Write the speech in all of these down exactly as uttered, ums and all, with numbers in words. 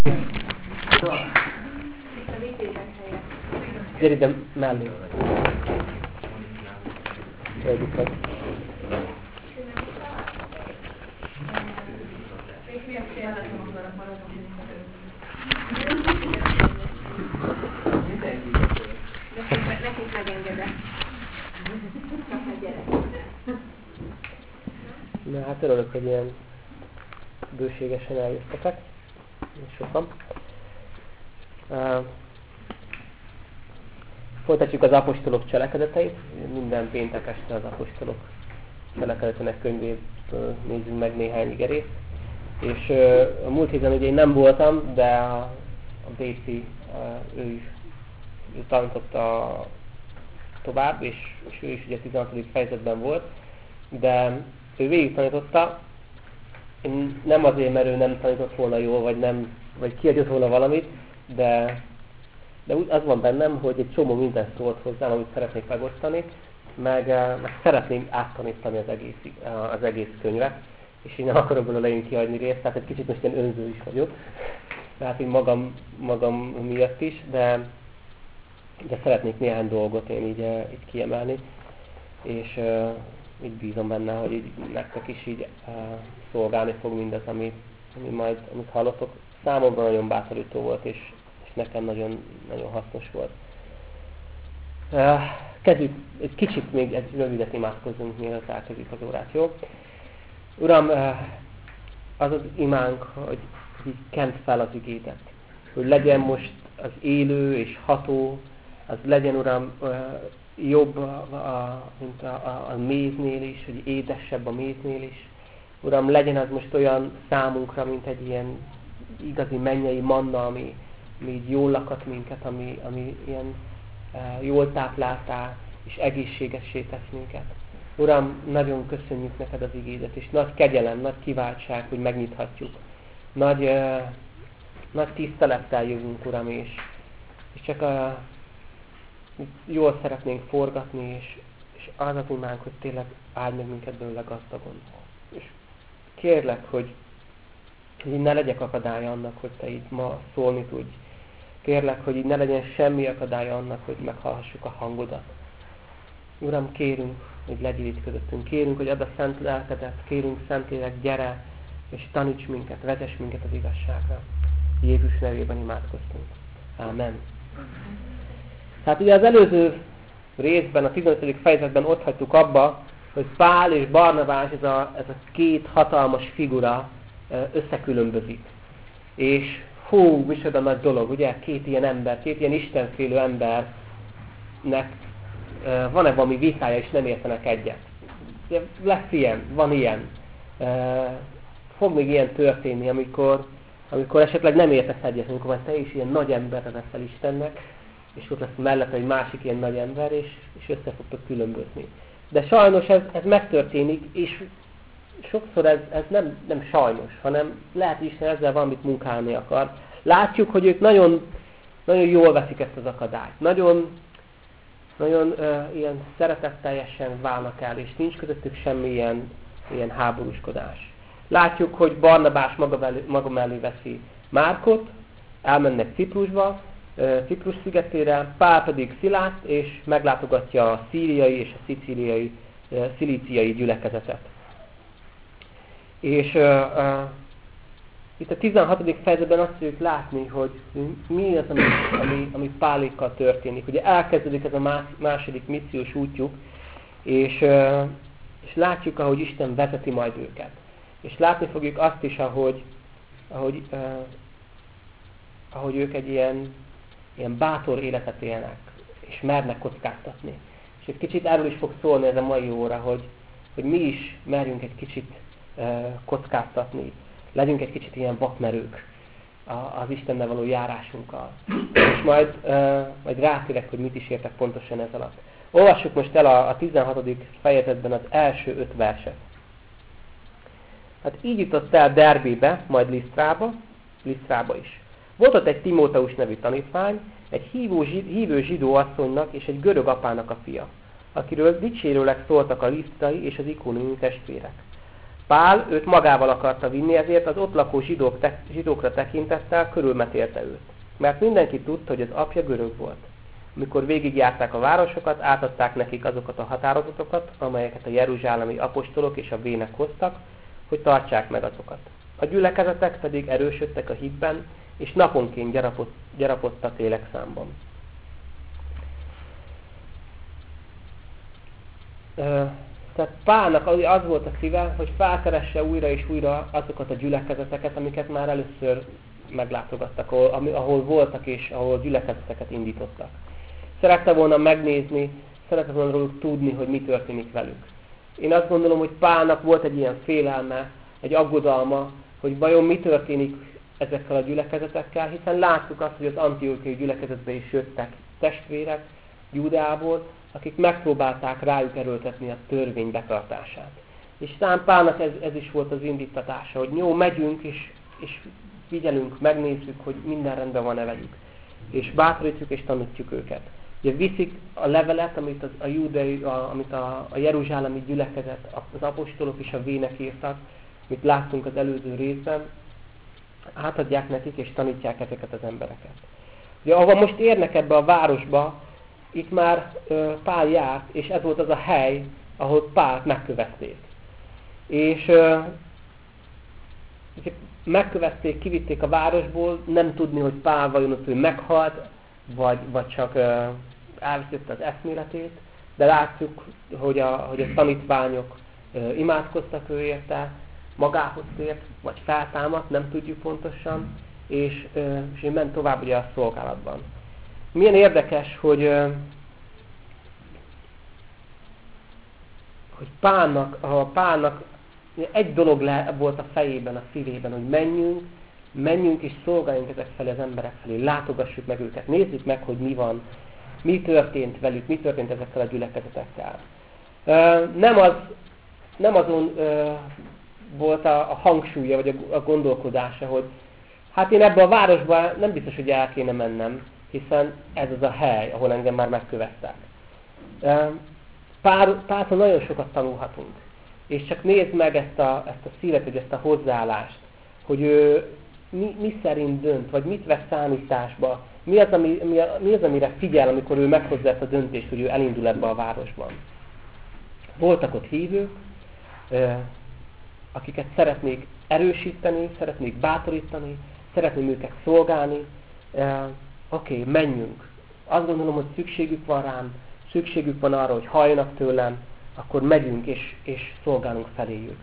Gyere ide mellé. Vegyük meg. Nekik megengedett. Na hát örülök, hogy ilyen bőségesen eljöttetek. Sokan. Uh, folytatjuk az apostolok cselekedeteit. Minden péntek este az apostolok cselekedetének könyvét uh, nézzünk meg néhány igerét. És uh, a múlt héten ugye én nem voltam, de a, a Béci uh, ő is ő tanította tovább, és, és ő is ugye tizenhatodik fejezetben volt, de ő végig tanította. Én nem azért, mert ő nem tanított volna jól, vagy, nem, vagy kiadott volna valamit, de, de úgy az van bennem, hogy egy csomó mindent szólt hozzám, amit szeretnék megosztani, meg, meg szeretném áttanítani az egész, az egész könyvet, és én nem akarok belőle én kihagyni részt, tehát egy kicsit most ilyen önző is vagyok, tehát így magam, magam miatt is, de, de szeretnék néhány dolgot én így, így kiemelni, és uh, így bízom benne, hogy így nektek is így uh, szolgálni fog mindaz, ami, ami majd, amit hallottok. Számomra nagyon bátorító volt, és, és nekem nagyon, nagyon hasznos volt. Uh, kezdjük, egy kicsit még egy rövidet imádkozzunk, mielőtt elkezdjük az órát, jó? Uram, uh, az az imánk, hogy így kent fel az igédet, hogy legyen most az élő és ható, az legyen, Uram, uh, jobb, a, a, mint a, a, a méznél is, hogy édesebb a méznél is. Uram, legyen az most olyan számunkra, mint egy ilyen igazi mennyei manna, ami, ami így jól lakat minket, ami, ami ilyen e, jól tápláltá és egészségessé tesz minket. Uram, nagyon köszönjük neked az igédet, és nagy kegyelem, nagy kiváltság, hogy megnyithatjuk. Nagy, e, nagy tisztelettel jövünk, Uram, és, és csak a jól szeretnénk forgatni, és, és az az imánk, hogy tényleg áld meg minket belőle gazdagon. És kérlek, hogy, hogy így ne legyek akadálya annak, hogy te így ma szólni tudj. Kérlek, hogy így ne legyen semmi akadálya annak, hogy meghallhassuk a hangodat. Uram, kérünk, hogy legyél itt közöttünk. Kérünk, hogy add a szent lelkedet. Kérünk, Szentlélek, gyere, és taníts minket, vezess minket az igazságra. Jézus nevében imádkoztunk. Ámen. Tehát ugye az előző részben, a tizenötödik fejezetben ott hagytuk abba, hogy Pál és Barnabás, ez a, ez a két hatalmas figura összekülönbözik. És hú, micsoda nagy dolog, ugye? Két ilyen ember, két ilyen istenfélő embernek van-e valami vitája, és nem értenek egyet. Lesz ilyen, van ilyen. Fog még ilyen történni, amikor, amikor esetleg nem értesz egyet, amikor majd te is ilyen nagy ember leszel Istennek, és ott lesz mellett egy másik ilyen nagy ember, és, és össze fogtok különbözni. De sajnos ez, ez megtörténik, és sokszor ez, ez nem, nem sajnos, hanem lehet, hogy Isten ezzel valamit munkálni akar. Látjuk, hogy ők nagyon, nagyon jól veszik ezt az akadályt. Nagyon, nagyon uh, ilyen szeretetteljesen válnak el, és nincs közöttük semmi ilyen, ilyen háborúskodás. Látjuk, hogy Barnabás maga, belé, maga mellé veszi Márkot, elmennek Ciprusba, Ciprus szigetére, Pál pedig Szilászt, és meglátogatja a szíriai és a szicíliai, szilíciai gyülekezetet. És uh, uh, itt a tizenhatodik fejezetben azt tudjuk látni, hogy mi az, ami, ami, ami Pálékkal történik. Ugye elkezdődik ez a második missziós útjuk, és, uh, és látjuk, ahogy Isten vezeti majd őket. És látni fogjuk azt is, ahogy, ahogy, uh, ahogy ők egy ilyen ilyen bátor életet élnek, és mernek kockáztatni. És egy kicsit erről is fog szólni ez a mai óra, hogy, hogy mi is merjünk egy kicsit uh, kockáztatni, legyünk egy kicsit ilyen vakmerők az Istennel való járásunkkal. És majd, uh, majd rátérek, hogy mit is értek pontosan ez alatt. Olvassuk most el a, a tizenhatodik fejezetben az első öt verset. Hát így jutott el Derbébe, majd Lisztrába, Lisztrába is. Volt ott egy Timóteus nevű tanítvány, egy hívó, hívő zsidó asszonynak és egy görög apának a fia, akiről dicsérőleg szóltak a lisztrai és az ikóniumi testvérek. Pál őt magával akarta vinni, ezért az ott lakó zsidók te, zsidókra tekintettel körülmetélte őt. Mert mindenki tudta, hogy az apja görög volt. Amikor végigjárták a városokat, átadták nekik azokat a határozatokat, amelyeket a jeruzsálemi apostolok és a vének hoztak, hogy tartsák meg azokat. A gyülekezetek pedig erősödtek a hitben, és naponként gyarapott, gyarapodtak lélekszámban. Tehát Pálnak az volt a szíve, hogy felkeresse újra és újra azokat a gyülekezeteket, amiket már először meglátogattak, ahol, ahol voltak és ahol gyülekezeteket indítottak. Szerette volna megnézni, szerette volna róluk tudni, hogy mi történik velük. Én azt gondolom, hogy Pálnak volt egy ilyen félelme, egy aggodalma, hogy vajon mi történik ezekkel a gyülekezetekkel, hiszen láttuk azt, hogy az antiochiai gyülekezetbe is jöttek testvérek Júdeából, akik megpróbálták rájuk erőltetni a törvény betartását. És talán Pálnak ez, ez is volt az indítatása, hogy jó, megyünk és, és figyelünk, megnézzük, hogy minden rendben van-e velük. És bátorítjuk és tanítjuk őket. Ugye viszik a levelet, amit az, a júdei, a, amit a, a jeruzsálemi gyülekezet, az apostolok és a vének írtak, amit láttunk az előző részben, átadják nekik és tanítják ezeket az embereket. Ugye ahol most érnek ebbe a városba, itt már ö, Pál járt, és ez volt az a hely, ahol Pált megkövezték. És ö, megkövezték, kivitték a városból, nem tudni, hogy Pál vajon ott ő meghalt, vagy, vagy csak ö, elvesztette az eszméletét, de látjuk, hogy a, hogy a tanítványok ö, imádkoztak ő érte, magához tért, vagy feltámadt, nem tudjuk pontosan, és, ö, és ő ment tovább ugye a szolgálatban. Milyen érdekes, hogy, ö, hogy Pálnak, a Pálnak egy dolog le, volt a fejében, a szívében, hogy menjünk, menjünk és szolgáljunk ezek felé az emberek felé, látogassuk meg őket, nézzük meg, hogy mi van, mi történt velük, mi történt ezekkel a gyülekezetekkel. Ö, nem, az, nem azon ö, volt a, a hangsúlya, vagy a, a gondolkodása, hogy hát én ebbe a városba nem biztos, hogy el kéne mennem, hiszen ez az a hely, ahol engem már megköveztek. Páltól nagyon sokat tanulhatunk. És csak nézd meg ezt a, ezt a szívet, vagy ezt a hozzáállást, hogy ő mi, mi szerint dönt, vagy mit vesz számításba, mi az, ami, mi, a, mi az, amire figyel, amikor ő meghozza ezt a döntést, hogy ő elindul ebbe a városban. Voltak ott hívők, akiket szeretnék erősíteni, szeretnék bátorítani, szeretném őket szolgálni. Oké, okay, menjünk. Azt gondolom, hogy szükségük van rám, szükségük van arra, hogy halljanak tőlem, akkor megyünk és, és szolgálunk feléjük.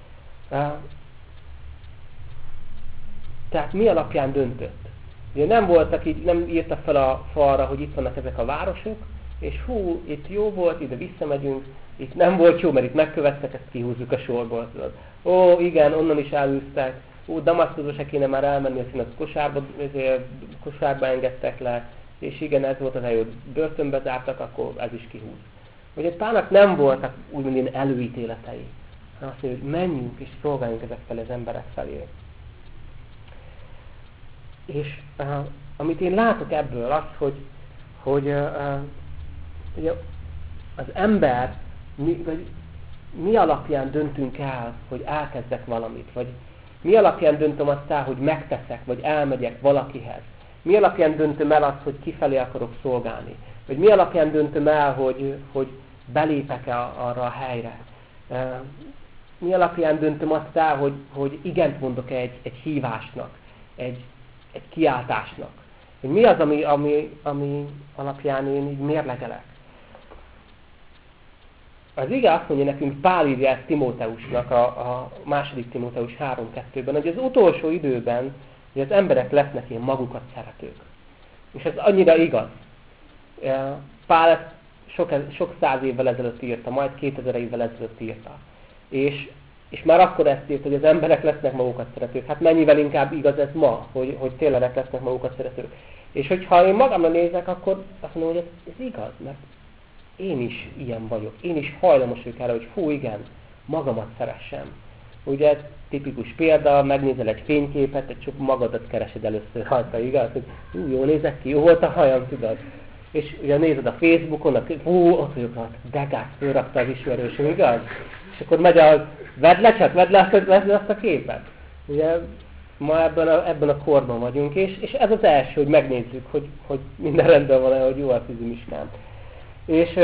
Tehát mi alapján döntött? Ugye nem voltak így, nem írta fel a falra, hogy itt vannak ezek a városok, és hú, itt jó volt, ide visszamegyünk, itt nem volt jó, mert itt megkövettek, ezt kihúzzuk a sorból. Tudod. Ó, igen, onnan is elűztek, ó, Damaszkuszba se kéne már elmenni, azt a kosárba, kosárba engedtek le, és igen, ez volt az hely, hogy börtönbe zártak, akkor ez is kihúz. Ugye Pálnak nem voltak úgymond ilyen előítéletei, hanem azt mondja, hogy menjünk és szolgáljunk ezek felé az emberek felé. És uh, amit én látok ebből az, hogy, hogy uh, ugye az ember mi, vagy mi alapján döntünk el, hogy elkezdek valamit, vagy mi alapján döntöm azt el, hogy megteszek, vagy elmegyek valakihez. Mi alapján döntöm el azt, hogy kifelé akarok szolgálni. Vagy mi alapján döntöm el, hogy, hogy belépek-e arra a helyre. Mi alapján döntöm azt el, hogy, hogy igent mondok-e egy, egy hívásnak, egy, egy kiáltásnak. Hogy mi az, ami, ami, ami alapján én így mérlegelek. Az ige azt mondja nekünk, Pál írja ezt Timóteusnak, a, a második Timóteus három kettőben, hogy az utolsó időben hogy az emberek lesznek ilyen magukat szeretők. És ez annyira igaz. Pál ezt sok, sok száz évvel ezelőtt írta, majd kétezer évvel ezelőtt írta. És, és már akkor ezt írt, hogy az emberek lesznek magukat szeretők. Hát mennyivel inkább igaz ez ma, hogy, hogy tényleg lesznek magukat szeretők. És hogyha én magamra nézek, akkor azt mondom, hogy ez, ez igaz, mert én is ilyen vagyok. Én is hajlamos vagyok erre, hogy hú, igen, magamat szeressem. Ugye tipikus példa, megnézel egy fényképet, egy csak magadat keresed először rajta, igaz? Hogy hú, jól nézek ki, jó volt a hajam, tudod? És ugye nézed a Facebookon, hú, ott vagyok rajta, de gáz, fölrakta az ismerősöm, igaz? és akkor megy a, vedd le csak, vedd le azt, vedd le azt a képet. Ugye ma ebben a, ebben a korban vagyunk, és, és ez az első, hogy megnézzük, hogy, hogy minden rendben van-e, hogy jó a fizimiskám. És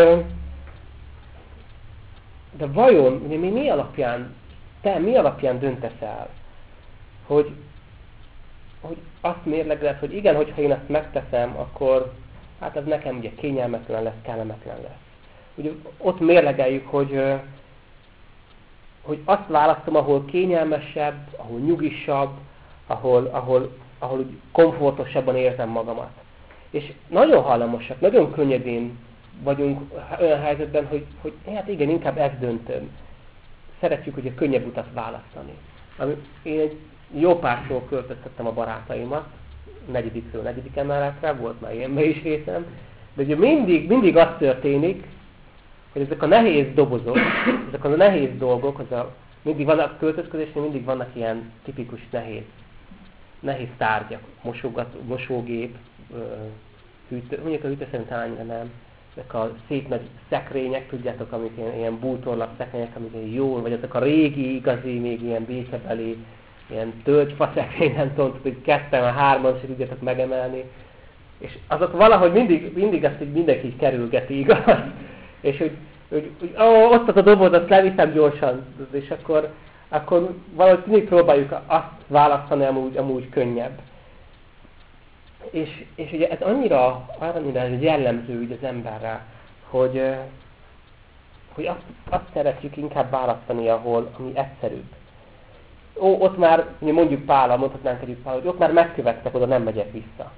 de vajon, ugye mi, mi alapján, te mi alapján döntesz el, hogy, hogy azt mérlegeled, hogy igen, hogyha én ezt megteszem, akkor hát ez nekem ugye kényelmetlen lesz, kellemetlen lesz. Ugye ott mérlegeljük, hogy, hogy azt választom, ahol kényelmesebb, ahol nyugisabb, ahol, ahol, ahol komfortosabban érzem magamat. És nagyon hajlamosak, nagyon könnyedén vagyunk olyan helyzetben, hogy, hogy hát igen, inkább ezt döntöm. Szeretjük ugye könnyebb utat választani. Ami, én egy jó párszor költöztettem a barátaimat, negyedikről negyedik emeletre, volt már ilyenben is részem, de ugye mindig, mindig az történik, hogy ezek a nehéz dobozok, ezek a nehéz dolgok, az a, mindig vannak költözködésnél, mindig vannak ilyen tipikus nehéz, nehéz tárgyak, mosogat, mosógép, hűtő, mondjuk a hűtő szerint talán nem, ezek a szép nagy szekrények, tudjátok, amik ilyen, ilyen bútorlap szekrények, amik ilyen jól, vagy ezek a régi, igazi, még ilyen békebeli, ilyen tölgyfa szekrény, nem tudom, hogy ketten, a hárman se tudjátok megemelni. És azok valahogy mindig, mindig ezt így mindenki így kerülgeti, igaz? És hogy, hogy, hogy ó, ott az a doboz, azt leviszem gyorsan, és akkor, akkor valahogy mindig próbáljuk azt választani, amúgy, amúgy könnyebb. És, és ugye ez annyira, annyira jellemző ugye az emberre, hogy, hogy azt, azt szeretjük inkább választani, ahol, ami egyszerűbb. Ó, ott már, mondjuk Pállal, mondhatnánk együtt Pállal, hogy ott már megkövettek, oda nem megyek vissza.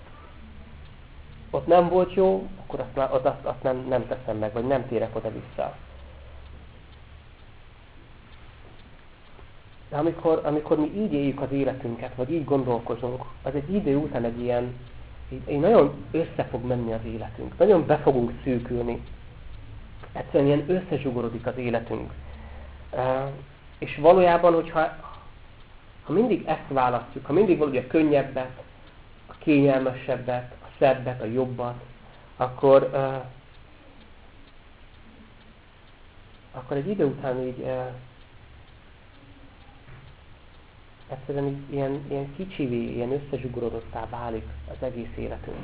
Ott nem volt jó, akkor azt, már, azt, azt nem, nem teszem meg, vagy nem térek oda vissza. De amikor, amikor mi így éljük az életünket, vagy így gondolkozunk, az egy idő után egy ilyen, egy, egy nagyon össze fog menni az életünk. Nagyon be fogunk szűkülni. Egyszerűen ilyen összezsugorodik az életünk. Uh, és valójában, hogyha ha mindig ezt választjuk, ha mindig valahogy a könnyebbet, a kényelmesebbet, a szebbet, a jobbat, akkor, uh, akkor egy idő után így uh, egyszerűen így, ilyen, ilyen kicsivé, ilyen összezsugorodottá válik az egész életünk.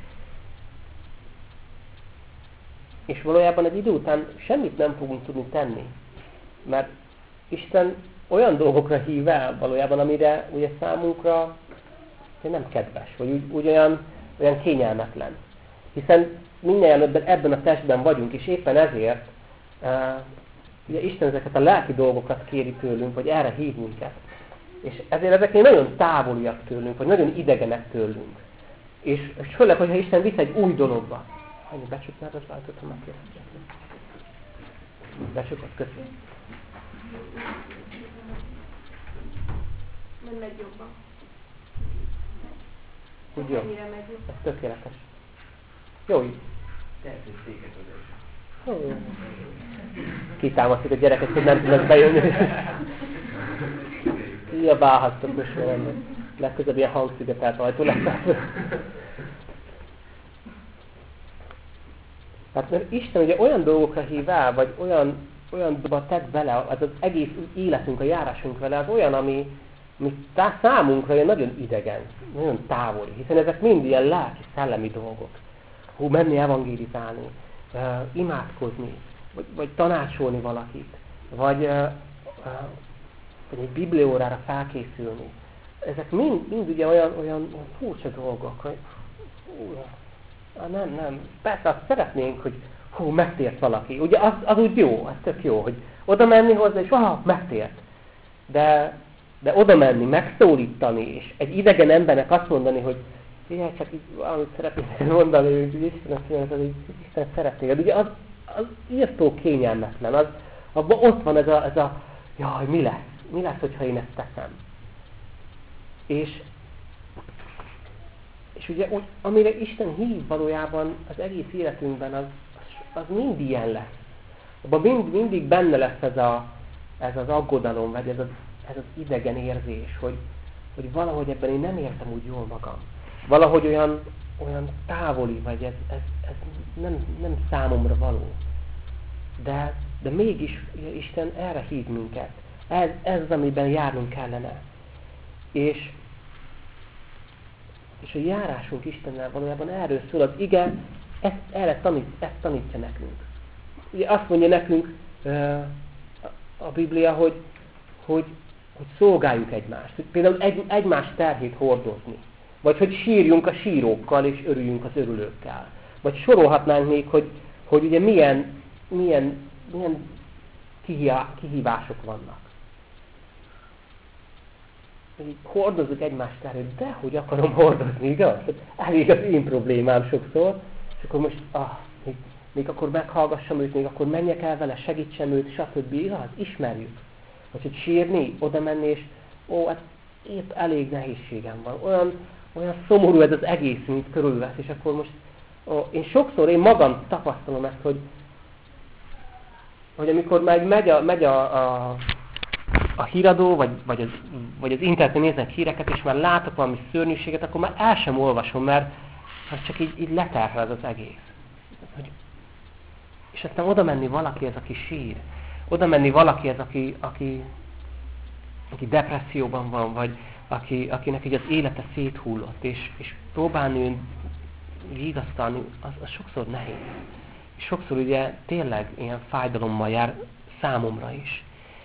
És valójában egy idő után semmit nem fogunk tudni tenni, mert Isten olyan dolgokra hív el valójában, amire ugye számunkra nem kedves, vagy úgy, úgy olyan, olyan kényelmetlen. Hiszen mindjárt ebben, ebben a testben vagyunk, és éppen ezért uh, ugye Isten ezeket a lelki dolgokat kéri tőlünk, vagy erre hív minket. És ezért ezek nagyon távoliak tőlünk, vagy nagyon idegenek tőlünk. És, és főleg, hogyha Isten visz egy új dologba. Annyi becsuknád az ajtót, ha megkérdeztek. Becsukod, köszönöm. Nem megy jobban. Úgy jó. Ez tökéletes. Jó így. Kitámasztik a gyereket, hogy nem tudnak bejönni. Kiabálhattok most velem. Legközelebb ilyen hangszigetelt ajtó lesz. Hát mert Isten ugye olyan dolgokra hív el, vagy olyan, olyan dolgokba tett bele, az az egész életünk, a járásunk vele, az olyan, ami, ami számunkra olyan nagyon idegen, nagyon távoli, hiszen ezek mind ilyen lelki, szellemi dolgok. Hú, menni evangélizálni, uh, imádkozni, vagy, vagy tanácsolni valakit, vagy, uh, uh, vagy egy bibliórára felkészülni. Ezek mind, mind ugye olyan, olyan, olyan furcsa dolgok, hogy hú, nem, nem, persze azt szeretnénk, hogy hú, megtért valaki. Ugye az, az úgy jó, az tök jó, hogy oda menni hozzá, és ah, megtért. De, de oda menni, megszólítani, és egy idegen embernek azt mondani, hogy figyelj, csak így valamit szeretnék mondani, hogy Isten azt hogy Isten szeretnék. Ugye az, az írtó kényelmetlen, az, abban ott van ez a, ez a jaj, mi lesz? Mi lesz, hogyha én ezt teszem? És, és ugye, úgy, amire Isten hív valójában az egész életünkben, az, az, az mind ilyen lesz. Abban mind, mindig benne lesz ez, a, ez az aggodalom, vagy ez az, ez az idegen érzés, hogy, hogy valahogy ebben én nem értem úgy jól magam. Valahogy olyan, olyan távoli, vagy ez, ez, ez nem, nem számomra való. De, De mégis Isten erre hív minket. Ez, ez az, amiben járnunk kellene. És, és a járásunk Istennel valójában erről szól. Az ige ezt, erre tanít, ezt tanítja nekünk. Ugye azt mondja nekünk a Biblia, hogy, hogy, hogy szolgáljuk egymást. Hogy például egy, egymás terhét hordozni. Vagy hogy sírjunk a sírókkal, és örüljünk az örülőkkel. Vagy sorolhatnánk még, hogy, hogy ugye milyen, milyen, milyen kihívások vannak. Hogy hordozzuk egymás terhét, de hogy akarom hordozni, igaz? Elég az én problémám sokszor, és akkor most, ah, még, még akkor meghallgassam őt, még akkor menjek el vele, segítsem őt, stb. Igaz? Ismerjük. Vagy hogy sírni, oda menni, és ó, hát épp elég nehézségem van. Olyan, olyan szomorú ez az egész, mint körülvesz, és akkor most ó, én sokszor, én magam tapasztalom ezt, hogy, hogy amikor meg megy a, megy a, a, a híradó, vagy, vagy, az, vagy az interneten nézek híreket, és már látok valami szörnyűséget, akkor már el sem olvasom, mert hát csak így, így leterhel ez az egész. Hogy, és aztán oda menni valakihez, aki sír. Oda menni valakihez, aki, aki, aki depresszióban van, vagy aki, akinek így az élete széthullott, és, és próbálni vigasztalni, az, az sokszor nehéz. És sokszor ugye tényleg ilyen fájdalommal jár számomra is.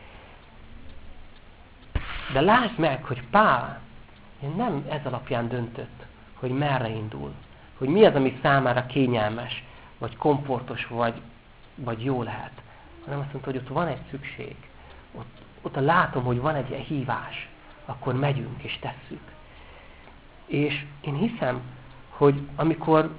De lásd meg, hogy Pál nem ez alapján döntött, hogy merre indul. Hogy mi az, ami számára kényelmes, vagy komfortos, vagy, vagy jó lehet. Hanem azt mondta, hogy ott van egy szükség. Ott, ott látom, hogy van egy ilyen hívás. Akkor megyünk és tesszük. És én hiszem, hogy amikor,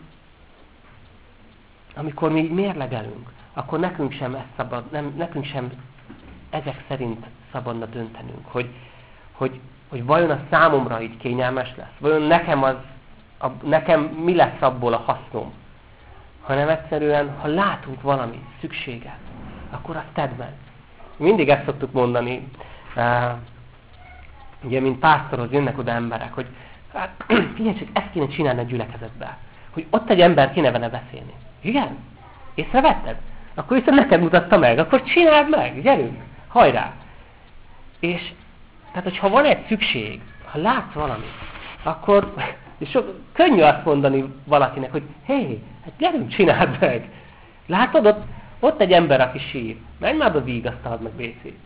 amikor mi így mérlegelünk, akkor nekünk sem, ez szabad, nem, nekünk sem ezek szerint szabadna döntenünk, hogy, hogy, hogy vajon a számomra így kényelmes lesz, vajon nekem, az, a, nekem mi lesz abból a hasznom, hanem egyszerűen, ha látunk valami szükséget, akkor azt tedd meg. Mindig ezt szoktuk mondani, uh, ugye, mint pásztorhoz jönnek oda emberek, hogy hát, figyelj csak, ezt kéne csinálni a gyülekezetben, hogy ott egy ember kéne vele beszélni. Igen? Észrevetted? Akkor viszont neked mutatta meg, akkor csináld meg, gyerünk, hajrá! És, tehát, hogyha van egy szükség, ha látsz valamit, akkor, és sok, könnyű azt mondani valakinek, hogy hé, hát gyerünk, csináld meg! Látod, ott, ott egy ember, aki sír, menj már oda, vigasztald meg, Béci.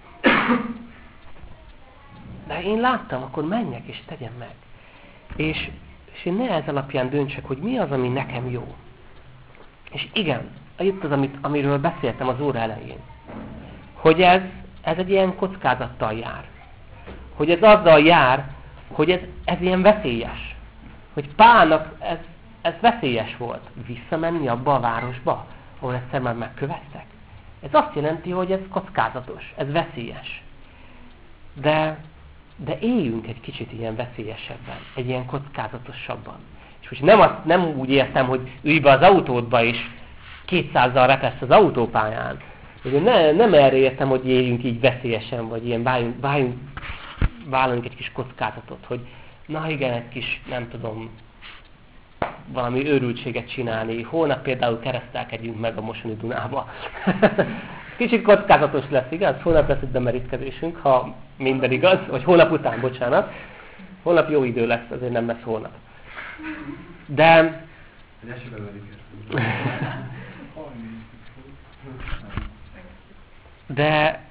De én láttam, akkor menjek és tegyem meg. És, és én ne ez alapján döntsek, hogy mi az, ami nekem jó. És igen, itt az, amit, amiről beszéltem az óra elején. Hogy ez, ez egy ilyen kockázattal jár. Hogy ez azzal jár, hogy ez, ez ilyen veszélyes. Hogy Pálnak ez, ez veszélyes volt. Visszamenni abba a városba, ahol egyszer már megkövettek. Ez azt jelenti, hogy ez kockázatos, ez veszélyes. De, de éljünk egy kicsit ilyen veszélyesebben, egy ilyen kockázatosabban. És most nem, azt, nem úgy értem, hogy ülj be az autódba, és kétszázzal repesz az autópályán. Ugye ne, nem erre értem, hogy éljünk így veszélyesen, vagy ilyen váljunk, váljunk, váljunk egy kis kockázatot, hogy na igen, egy kis, nem tudom, valami őrültséget csinálni. Holnap például keresztelkedjünk meg a Mosoni Dunába. Kicsit kockázatos lesz, igaz? Holnap lesz egy bemerítkezésünk, ha minden igaz, vagy holnap után, bocsánat. Holnap jó idő lesz, azért nem lesz holnap. De... De...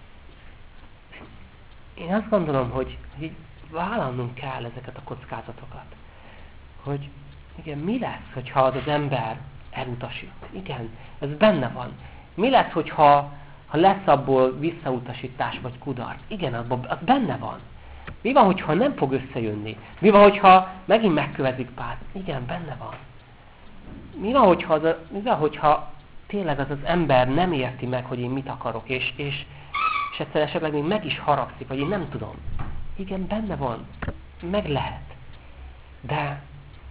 Én azt gondolom, hogy, hogy vállalnunk kell ezeket a kockázatokat. Hogy igen, mi lesz, hogyha az az ember elutasít? Igen, ez benne van. Mi lesz, hogyha ha lesz abból visszautasítás vagy kudarc? Igen, abban, az benne van. Mi van, hogyha nem fog összejönni? Mi van, hogyha megint megkövezik Pált? Igen, benne van. Mi van, hogyha, az a, mi van, hogyha tényleg az az ember nem érti meg, hogy én mit akarok, és, és, és egyszer esetleg még meg is haragszik, vagy én nem tudom. Igen, benne van. Meg lehet. De,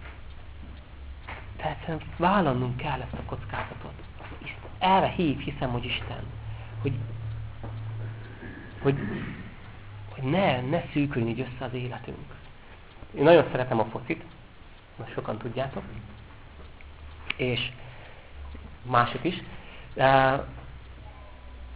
de egyszerűen vállalnunk kell ezt a kockázatot. Erre hív, hiszem, hogy Isten. Hogy, hogy, hogy ne, ne szűküljön így össze az életünk. Én nagyon szeretem a focit, most sokan tudjátok, és mások is.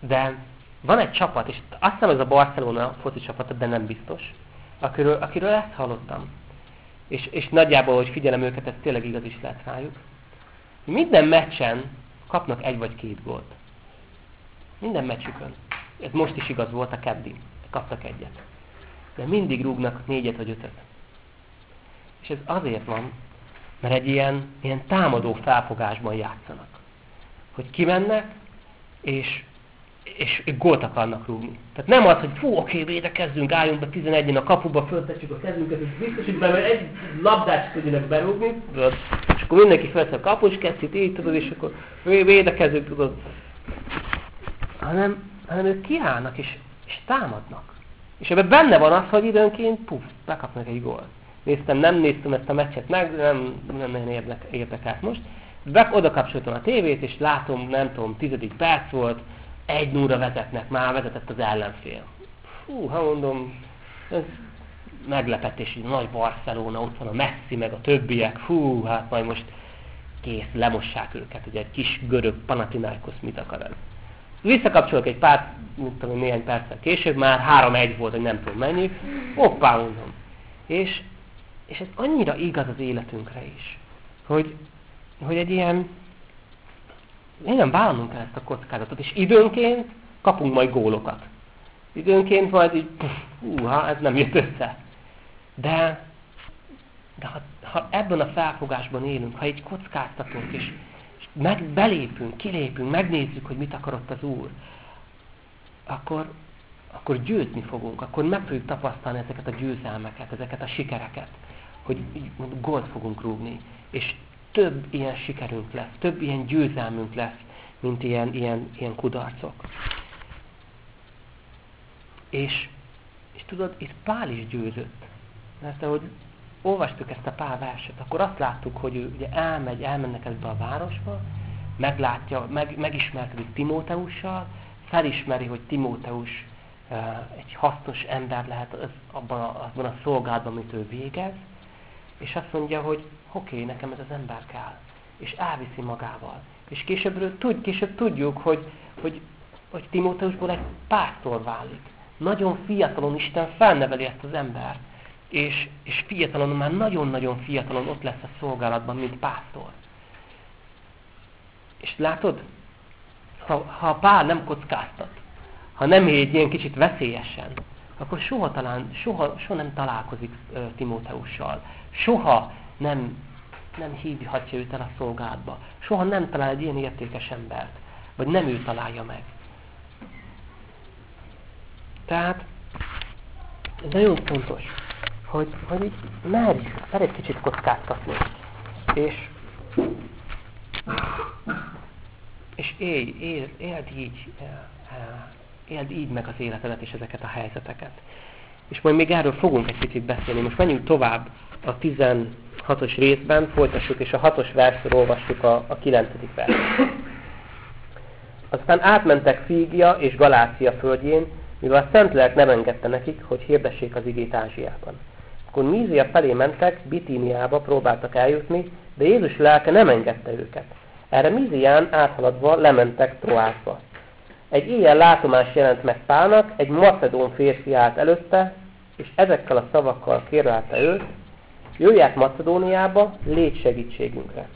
De van egy csapat, és azt hiszem ez a Barcelona foci csapat, de nem biztos, akiről, akiről ezt hallottam. És, és nagyjából, hogy figyelem őket, ez tényleg igaz is lehet rájuk. Minden meccsen kapnak egy vagy két gólt. Minden meccsükön. Ez most is igaz volt a keddi. Kaptak egyet. De mindig rúgnak négyet vagy ötöt. És ez azért van, mert egy ilyen, ilyen támadó felfogásban játszanak. Hogy kimennek, és, és gólt akarnak rúgni. Tehát nem az, hogy fú, oké, védekezzünk, álljunk be tizenegyen a kapuba, föltesszük a kezünket, és biztos, hogy be, mert egy labdát tudjanak berúgni, tudod, és akkor mindenki feltesz a kapus kesztyűt, így tudod, és akkor védekezzünk, tudod. Hanem, hanem ők kiállnak, és, és támadnak. És ebben benne van az, hogy időnként, puf, bekapnak egy gólt. Néztem, nem néztem ezt a meccset meg, nem, nem nagyon érdek, érdekelt most. Be, oda kapcsoltam a tévét, és látom, nem tudom, tizedik perc volt, egy nullra vezetnek, már vezetett az ellenfél. Hú, ha mondom, ez meglepetés, hogy nagy Barcelona, ott van a Messi, meg a többiek, hú, hát majd most kész, lemossák őket, ugye egy kis görög Panathinaikos mit akar ez. Visszakapcsolok egy pár, mint tudom, néhány perccel később, már három egy volt, hogy nem tudom mennyi, hoppá, mondom. És, és ez annyira igaz az életünkre is, hogy, hogy egy ilyen, igen, vállalnunk kell ezt a kockázatot, és időnként kapunk majd gólokat. Időnként majd így, húha, ez nem jött össze. De, de ha, ha ebben a felfogásban élünk, ha így kockáztatunk, és, és meg belépünk, kilépünk, megnézzük, hogy mit akarott az Úr, akkor, akkor győzni fogunk, akkor meg fogjuk tapasztalni ezeket a győzelmeket, ezeket a sikereket, hogy gólt fogunk rúgni, és több ilyen sikerünk lesz, több ilyen győzelmünk lesz, mint ilyen, ilyen, ilyen kudarcok. És, és tudod, itt Pál is győzött. Mert ahogy olvastuk ezt a Pál verset, akkor azt láttuk, hogy ő ugye elmegy, elmennek ebbe a városba, meglátja, meg, megismerkedik Timóteussal, felismeri, hogy Timóteus uh, egy hasznos ember lehet az, abban, a, abban a szolgálatban, amit ő végez, és azt mondja, hogy oké, nekem ez az ember kell, és elviszi magával. És később, tud, később tudjuk, hogy, hogy, hogy Timóteusból egy pásztor válik. Nagyon fiatalon Isten felneveli ezt az embert, és, és fiatalon, már nagyon-nagyon fiatalon ott lesz a szolgálatban, mint pásztor. És látod, ha, ha Pál nem kockáztat, ha nem él egy ilyen kicsit veszélyesen, akkor soha, talán, soha, soha nem találkozik uh, Timóteussal. Soha nem, nem hívhatja őt el a szolgálatba. Soha nem talál egy ilyen értékes embert. Vagy nem ő találja meg. Tehát ez nagyon fontos, hogy, hogy így merjük, merj egy kicsit kockáztatni. És, és élj, élj, éld így, éld így meg az életedet és ezeket a helyzeteket. És majd még erről fogunk egy kicsit beszélni. Most menjünk tovább a tizenhatos részben, folytassuk, és a hatos versről olvassuk a, a kilencedik verset. Aztán átmentek Frígia és Galácia földjén, mivel a Szentlélek nem engedte nekik, hogy hirdessék az igét Ázsiában. Akkor Mízia felé mentek, Bitíniába próbáltak eljutni, de Jézus lelke nem engedte őket. Erre Mízián áthaladva lementek Troászba. Egy éjjel látomás jelent meg Pálnak, egy macedón férfi állt előtte, és ezekkel a szavakkal kérlelte őt, jöjj át Macedóniába, légy segítségünkre.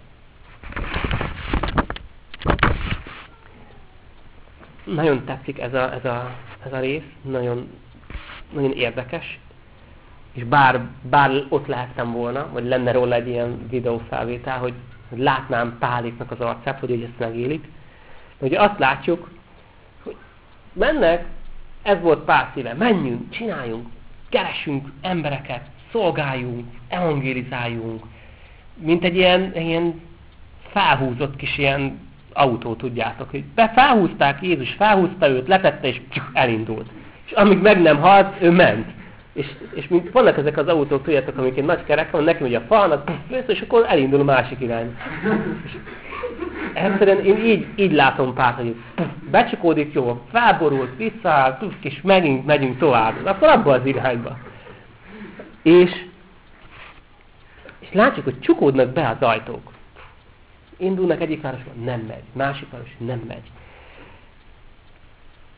Nagyon tetszik ez a, ez a, ez a rész, nagyon, nagyon érdekes, és bár, bár ott lehettem volna, vagy lenne róla egy ilyen videófelvétel, hogy, hogy látnám Páléknak az arcát, hogy ezt megélik, de ugye azt látjuk, hogy mennek, ez volt Pál szíve, menjünk, csináljunk, keressünk embereket, szolgáljunk, evangélizáljunk, mint egy ilyen, ilyen felhúzott kis ilyen autó, tudjátok, hogy be felhúzták, Jézus felhúzta őt, letette és elindult. És amíg meg nem halt, ő ment. És, és mint vannak ezek az autók, tudjátok, amik egy nagy kerek van, neki megy a falnak, és akkor elindul a másik irány. És egyszerűen én így, így látom Pált, hogy becsukódik, jó, felborult, visszaáll, és megint megyünk tovább. Akkor abba az irányba. És, és látjuk, hogy csukódnak be az ajtók. Indulnak egyik városban, nem megy. Másik város, nem megy.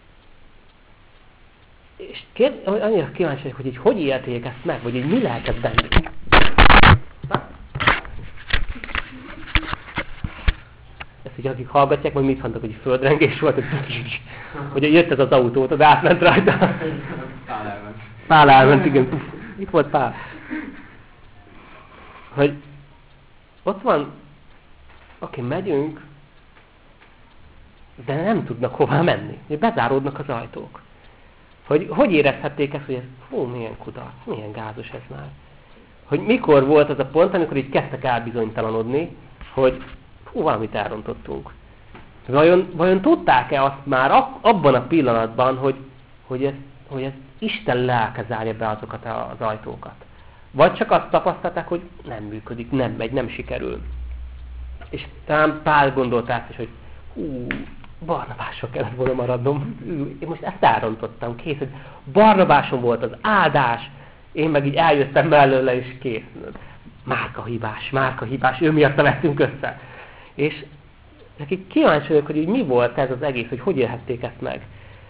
Kérd, annyira kíváncsi vagyok, hogy így hogy élték ezt meg, vagy így mi lehetett bennük. Ezt így akik hallgatják, majd mit mondtak, hogy földrengés volt, hogy, hogy jött ez az autót, az átment rajta. Pál elment. Pál elment, igen. Itt volt Pál. Hogy ott van, oké, megyünk, de nem tudnak hová menni. Bezáródnak az ajtók. Hogy hogy érezhették ezt, hogy ez, hú, milyen kudarc, milyen gázos ez már. Hogy mikor volt az a pont, amikor így kezdtek elbizonytalanodni, hogy hú, valamit elrontottunk. Vajon, vajon tudták-e azt már abban a pillanatban, hogy, hogy, ez, hogy ez Isten lelke zárja be azokat az ajtókat? Vagy csak azt tapasztalták, hogy nem működik, nem megy, nem sikerül. És talán Pál gondolta azt is, hogy hú, Barnabással kellett volna maradnom. Én most ezt elrontottam, kész, hogy Barnabáson volt az áldás, én meg így eljöttem mellőle, és kész. Márka hibás, Márka hibás, ő miatt lettünk össze. És nekik kíváncsi vagyok, hogy így mi volt ez az egész, hogy hogy élhették ezt meg.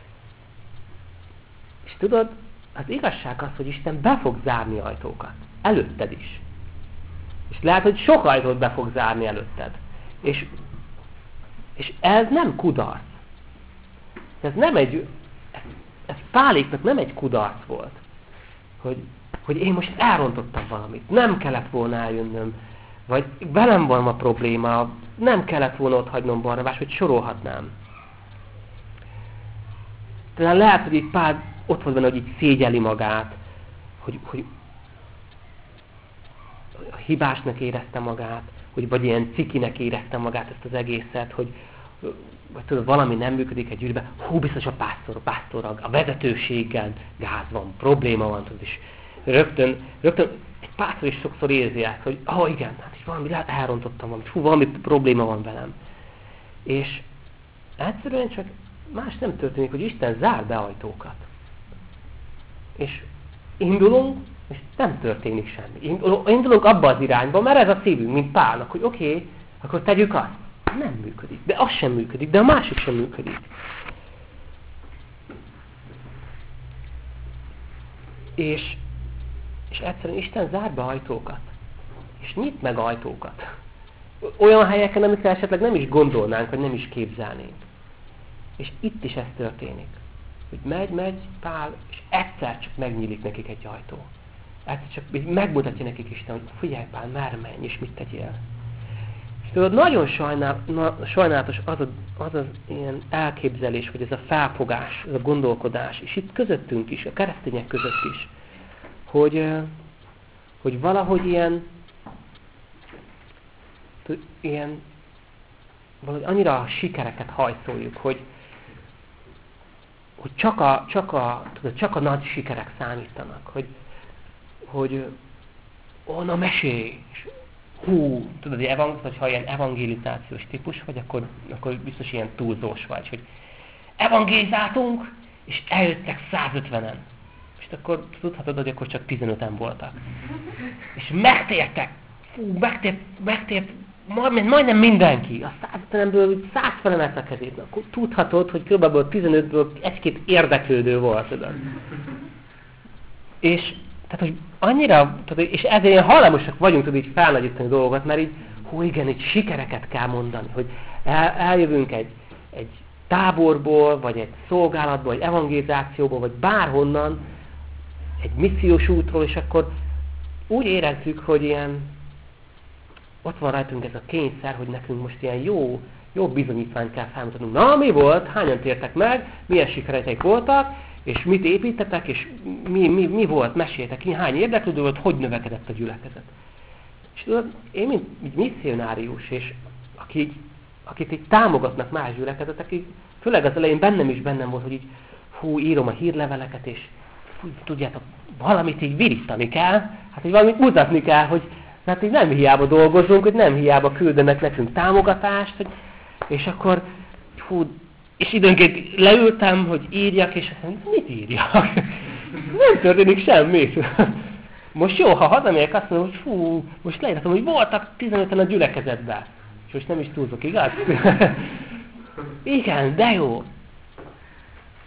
És tudod, az igazság az, hogy Isten be fog zárni ajtókat. Előtted is. És lehet, hogy sok ajtót be fog zárni előtted. És, és ez nem kudarc. Ez nem egy, ez, ez Páléknak nem egy kudarc volt. Hogy, hogy én most elrontottam valamit. Nem kellett volna eljönnöm. Vagy velem van a probléma. Nem kellett volna ott hagynom Barnabást, hogy sorolhatnám. Talán lehet, hogy itt Pál ott volt benne, hogy így szégyeli magát, hogy, hogy hibásnak érezte magát, hogy vagy ilyen cikinek érezte magát ezt az egészet, hogy vagy tudod, valami nem működik egy gyűjtben, hú, biztos a pásztor, a pásztor, a vezetőséggel gáz van, probléma van, tudod, és rögtön, rögtön egy pásztor is sokszor érzi ezt, hogy ah, igen, hát is valami, elrontottam valamit, hú, valami probléma van velem. És egyszerűen csak más nem történik, hogy Isten zár be ajtókat. És indulunk, és nem történik semmi. Indulunk abba az irányba, mert ez a szívünk, mint Pálnak, hogy oké, okay, akkor tegyük azt. Nem működik. De az sem működik, de a másik sem működik. És, és egyszerűen Isten zár be ajtókat. És nyit meg ajtókat. Olyan helyeken, amikre esetleg nem is gondolnánk, vagy nem is képzelnénk. És itt is ez történik. Hogy megy, megy Pál, és egyszer csak megnyílik nekik egy ajtó. Egyszer csak megmutatja nekik Isten, hogy figyelj Pál, merre menj, és mit tegyél. És tudod, nagyon sajnál, na, sajnálatos az, a, az az ilyen elképzelés, vagy ez a felfogás, ez a gondolkodás, és itt közöttünk is, a keresztények között is, hogy, hogy valahogy ilyen, ilyen valahogy annyira a sikereket hajszoljuk, hogy hogy csak a, csak a, tudod, csak a nagy sikerek számítanak, hogy, hogy ó, na mesélj, és hú, tudod, hogy evang, ha ilyen evangelizációs típus vagy, akkor, akkor biztos ilyen túlzós vagy, hogy evangélizáltunk, és eljöttek százötvenen. És akkor tudhatod, hogy akkor csak tizenöten voltak. És megtértek, fú, megtért, megtért, majdnem mindenki, a százötvenemből száz felemelte a kezét. Akkor tudhatod, hogy kb. tizenötből egy-két érdeklődő volt. Tudod. És, tehát, hogy annyira, tudod, és ezért ilyen hallamosak vagyunk, tudod, így felnagyítani dolgokat, mert így, hú igen, így sikereket kell mondani, hogy el, eljövünk egy, egy táborból, vagy egy szolgálatból, egy evangelizációból, vagy bárhonnan, egy missziós útról, és akkor úgy érezzük, hogy ilyen ott van rajtunk ez a kényszer, hogy nekünk most ilyen jó, jó bizonyítványt kell felmutatnunk. Na, mi volt? Hányan tértek meg? Milyen sikeretek voltak? És mit építettek? És mi, mi, mi volt? Meséltek, hány érdeklődő volt? Hogy növekedett a gyülekezet? És tudod, én mint egy misszionárius, és akik, akik így támogatnak más gyülekezetek, így, főleg az elején bennem is bennem volt, hogy így, hú, írom a hírleveleket, és fú, tudjátok, valamit így virítani kell, hát hogy valamit mutatni kell, hogy hát így nem hiába dolgozunk, hogy nem hiába küldenek nekünk támogatást, hogy, és akkor, hú, és időnként leültem, hogy írjak, és azt mondom, mit írjak? Nem történik semmi. Most jó, ha hazamegyek, azt mondom, hogy fú, most leírhatom, hogy voltak tizenöten a gyülekezetben. És most nem is túlzok, igaz? Igen, de jó.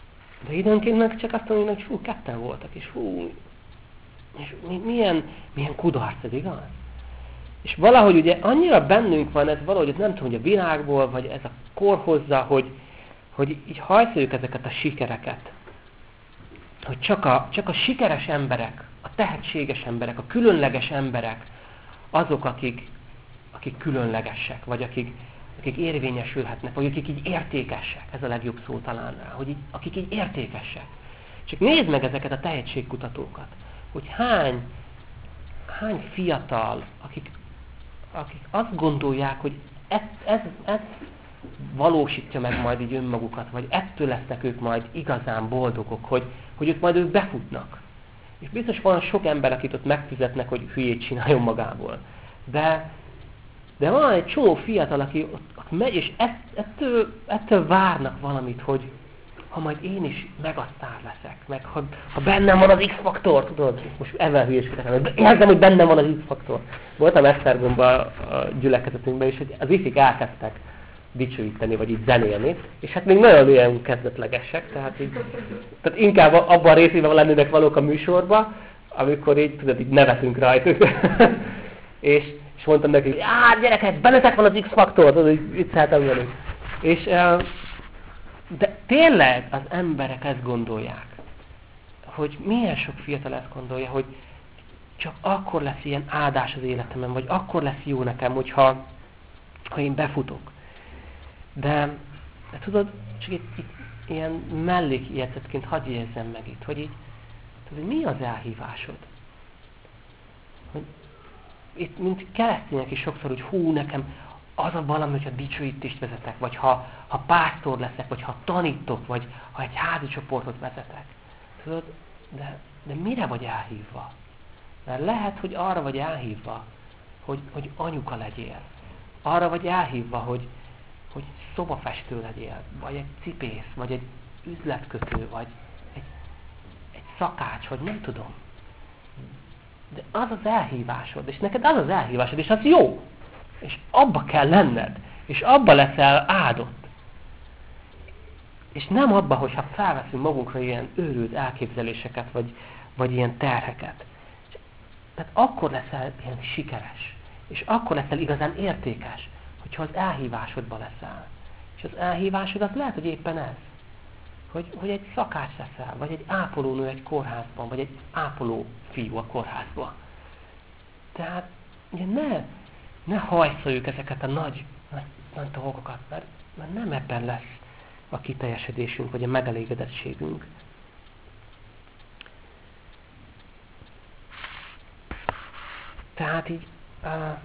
De időnként meg csak azt mondjuk, hogy fú, ketten voltak, és fú, és milyen, milyen kudarc ez, igaz? És valahogy ugye annyira bennünk van ez valahogy, nem tudom, hogy a világból, vagy ez a kor hozza, hogy, hogy így hajszoljuk ezeket a sikereket. Hogy csak a, csak a sikeres emberek, a tehetséges emberek, a különleges emberek, azok, akik, akik különlegesek, vagy akik, akik érvényesülhetnek, vagy akik így értékesek. Ez a legjobb szó talán rá, hogy így, akik így értékesek. Csak nézd meg ezeket a tehetségkutatókat, hogy hány, hány fiatal, akik, akik azt gondolják, hogy ez, ez, ez valósítja meg majd így önmagukat, vagy ettől lesznek ők majd igazán boldogok, hogy, hogy ők majd ők befutnak. És biztos van sok ember, akit ott megfizetnek, hogy hülyét csináljon magából. De, de van egy csomó fiatal, aki ott aki megy, és ett, ettől, ettől várnak valamit, hogy ha majd én is megasztár leszek, meg ha, ha bennem van az X-faktor, tudod, most ebben hülyéskedek, érzem, hogy bennem van az X-faktor. Voltam Esztergomban a gyülekezetünkben, és az ifik elkezdtek dicsőíteni, vagy így zenélni, és hát még nagyon ilyen kezdetlegesek, tehát, így, tehát inkább abban a részében lennének valók a műsorban, amikor így, tudod, így nevetünk rajtuk. és, és mondtam neki, hogy á, gyerekek, bennetek van az X-faktor, tudod, így vicceltem velük. És, de tényleg az emberek ezt gondolják, hogy milyen sok fiatal ezt gondolja, hogy csak akkor lesz ilyen áldás az életemben, vagy akkor lesz jó nekem, hogyha ha én befutok. De, de tudod, csak itt, itt ilyen mellékjegyzetként hadd érzem meg itt, hogy így, tudod, hogy mi az elhívásod? Hogy itt, mint keresztények is sokszor, hogy hú, nekem az a valami, hogyha dicsőítést vezetek, vagy ha, ha pásztor leszek, vagy ha tanítok, vagy ha egy házi csoportot vezetek. Tudod, de, de mire vagy elhívva? Mert lehet, hogy arra vagy elhívva, hogy, hogy anyuka legyél. Arra vagy elhívva, hogy, hogy szobafestő legyél, vagy egy cipész, vagy egy üzletkötő, vagy egy, egy szakács, vagy nem tudom. De az az elhívásod, és neked az az elhívásod, és az jó. És abba kell lenned, és abba leszel áldott. És nem abba, hogyha felveszünk magunkra ilyen őrült elképzeléseket, vagy, vagy ilyen terheket. Tehát akkor leszel ilyen sikeres, és akkor leszel igazán értékes, hogyha az elhívásodba leszel. És az elhívásod az lehet, hogy éppen ez. Hogy, hogy egy szakács leszel, vagy egy ápolónő egy kórházban, vagy egy ápoló fiú a kórházban. Tehát ugye ne, ne hajszoljuk ezeket a nagy, nagy, nagy dolgokat, mert, mert nem ebben lesz a kiteljesedésünk, vagy a megelégedettségünk. Tehát így, uh,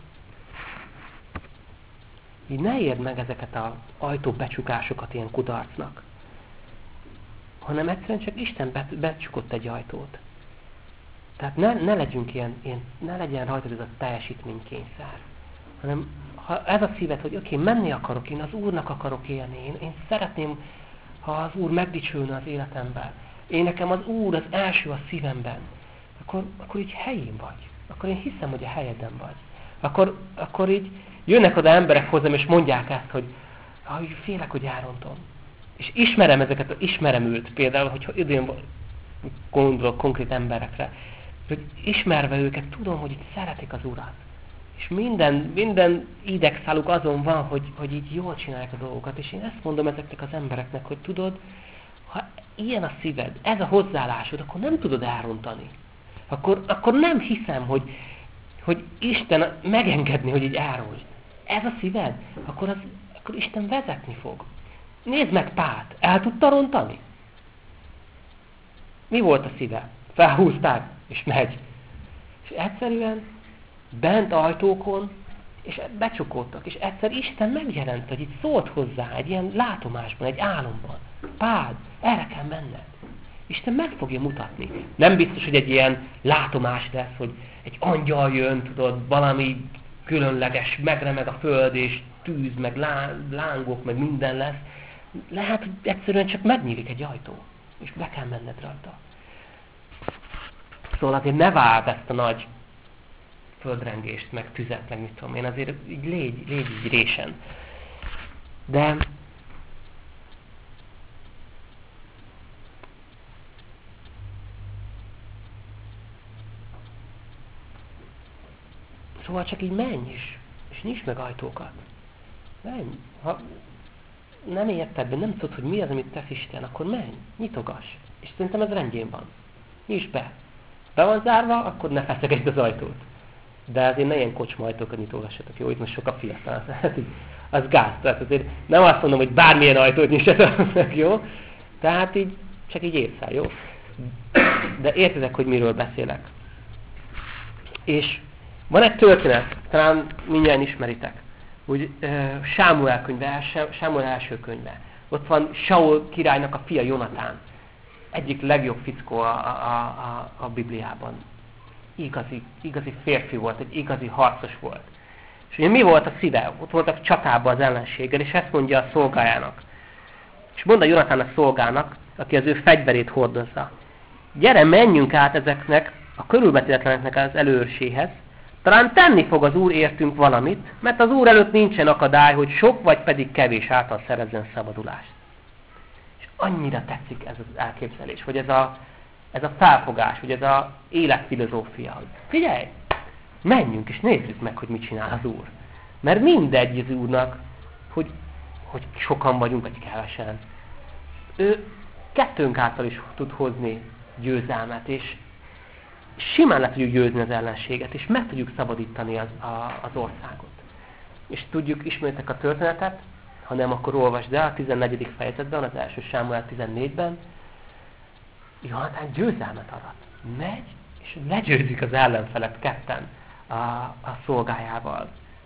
így ne érd meg ezeket az ajtóbecsukásokat ilyen kudarcnak, hanem egyszerűen csak Isten becsukott egy ajtót. Tehát ne, ne legyünk ilyen, ilyen, ne legyen rajtad ez a teljesítménykényszer, hanem ha ez a szíved, hogy oké, okay, menni akarok, én az Úrnak akarok élni, én, én szeretném, ha az Úr megdicsülne az életemben, én nekem az Úr az első a szívemben, akkor, akkor így helyén vagy. Akkor én hiszem, hogy a helyeden vagy. Akkor, akkor így jönnek oda emberek hozzám, és mondják ezt, hogy ah, félek, hogy elrontom. És ismerem ezeket, ismerem őt például, hogyha időn gondolok konkrét emberekre, hogy ismerve őket, tudom, hogy itt szeretik az Urat. És minden, minden idegszáluk azon van, hogy, hogy így jól csinálják a dolgokat. És én ezt mondom ezeknek az embereknek, hogy tudod, ha ilyen a szíved, ez a hozzáállásod, akkor nem tudod elrontani. Akkor, akkor nem hiszem, hogy, hogy Isten megengedni, hogy így elrontsd. Ez a szíved, akkor, az, akkor Isten vezetni fog. Nézd meg Pált, el tudta rontani? Mi volt a szíve? Felhúzták, és megy. És egyszerűen bent ajtókon, és becsukódtak, és egyszer Isten megjelent, hogy itt szólt hozzá egy ilyen látomásban, egy álomban. Pál, erre kell menned. Isten meg fogja mutatni. Nem biztos, hogy egy ilyen látomás lesz, hogy egy angyal jön, tudod, valami különleges, megremeg a föld, és tűz, meg lángok, meg minden lesz. Lehet, hogy egyszerűen csak megnyílik egy ajtó, és be kell menned rajta. Szóval azért ne váld ezt a nagy földrengést, meg tüzet, meg mit tudom én, azért így légy, légy így résen. De Szóval csak így menj is, és nyisd meg ajtókat. Menj. Ha nem érted be, nem tudod, hogy mi az, amit tesz Isten, akkor menj, nyitogass. És szerintem ez rendjén van. Nyisd be. Be van zárva, akkor ne feszegesd az ajtót. De azért ne ilyen kocsma ajtókat nyitogassatok, jó? Itt most sok a fiatal. Az gáz. Tehát azért nem azt mondom, hogy bármilyen ajtót nyissatok meg, jó? Tehát így, csak így észre, jó? De értedek, hogy miről beszélek. És van egy történet, talán mindjárt ismeritek, hogy uh, Sámuel könyve, Sámuel első könyve. Ott van Saul királynak a fia, Jonatán. Egyik legjobb fickó a, a, a, a Bibliában. Igazi, igazi férfi volt, egy igazi harcos volt. És ugye mi volt a szíve? Ott voltak csatában az ellenséggel, és ezt mondja a szolgájának. És mondja Jonatán a szolgának, aki az ő fegyverét hordozza. Gyere, menjünk át ezeknek a körülbetéletleneknek az előrséhez, talán tenni fog az Úr értünk valamit, mert az Úr előtt nincsen akadály, hogy sok vagy pedig kevés által szerezzen szabadulást. És annyira tetszik ez az elképzelés, hogy ez a, ez a felfogás, hogy ez az életfilozófia. Hogy figyelj, menjünk és nézzük meg, hogy mit csinál az Úr. Mert mindegy az Úrnak, hogy, hogy sokan vagyunk, vagy kevesen. Ő kettőnk által is tud hozni győzelmet, és simán le tudjuk győzni az ellenséget, és meg tudjuk szabadítani az, a, az országot. És tudjuk, ismertek a történetet, ha nem, akkor olvasd el a tizennegyedik fejezetben, az első Sámuel tizennégyben. Jonatán győzelmet arat. Megy, és legyőzik az ellenfelet ketten a, a szolgájával.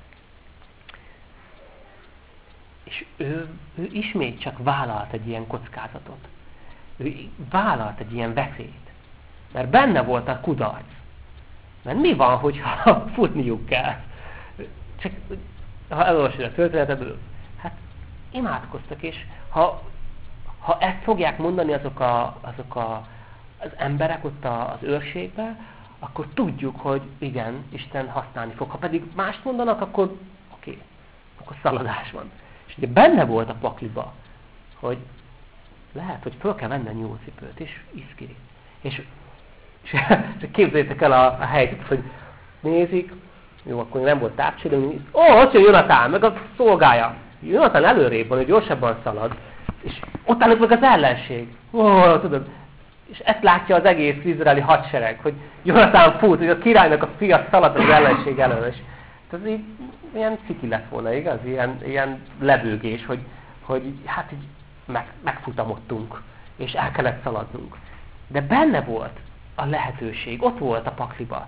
És ő, ő ismét csak vállalt egy ilyen kockázatot. Ő vállalt egy ilyen veszélyt. Mert benne volt a kudarc. Mert mi van, hogyha futniuk kell? Csak, ha elolvasod a történetet, hát imádkoztak, és ha, ha ezt fogják mondani azok, a, azok a, az emberek ott a, az őrségben, akkor tudjuk, hogy igen, Isten használni fog. Ha pedig mást mondanak, akkor oké, okay, akkor szaladás van. És ugye benne volt a pakliba, hogy lehet, hogy föl kell venni a nyúlcipőt, és iszkiri. És És képzeljétek el a, a helyzetet, hogy nézik, jó, akkor nem volt távcső, ó, oh, ott jön Jonatán, meg a szolgája. Jonatán előrébb van, hogy gyorsabban szalad, és ott állnak meg az ellenség. Ó, oh, tudod, és ezt látja az egész izraeli hadsereg, hogy Jonatán fut, hogy a királynak a fia szalad az ellenség elől. És ez így ilyen ciki lett volna, igaz? Ilyen, ilyen lebőgés, hogy, hogy hát így meg, megfutamodtunk, és el kellett szaladnunk. De benne volt a lehetőség, ott volt a pakliba.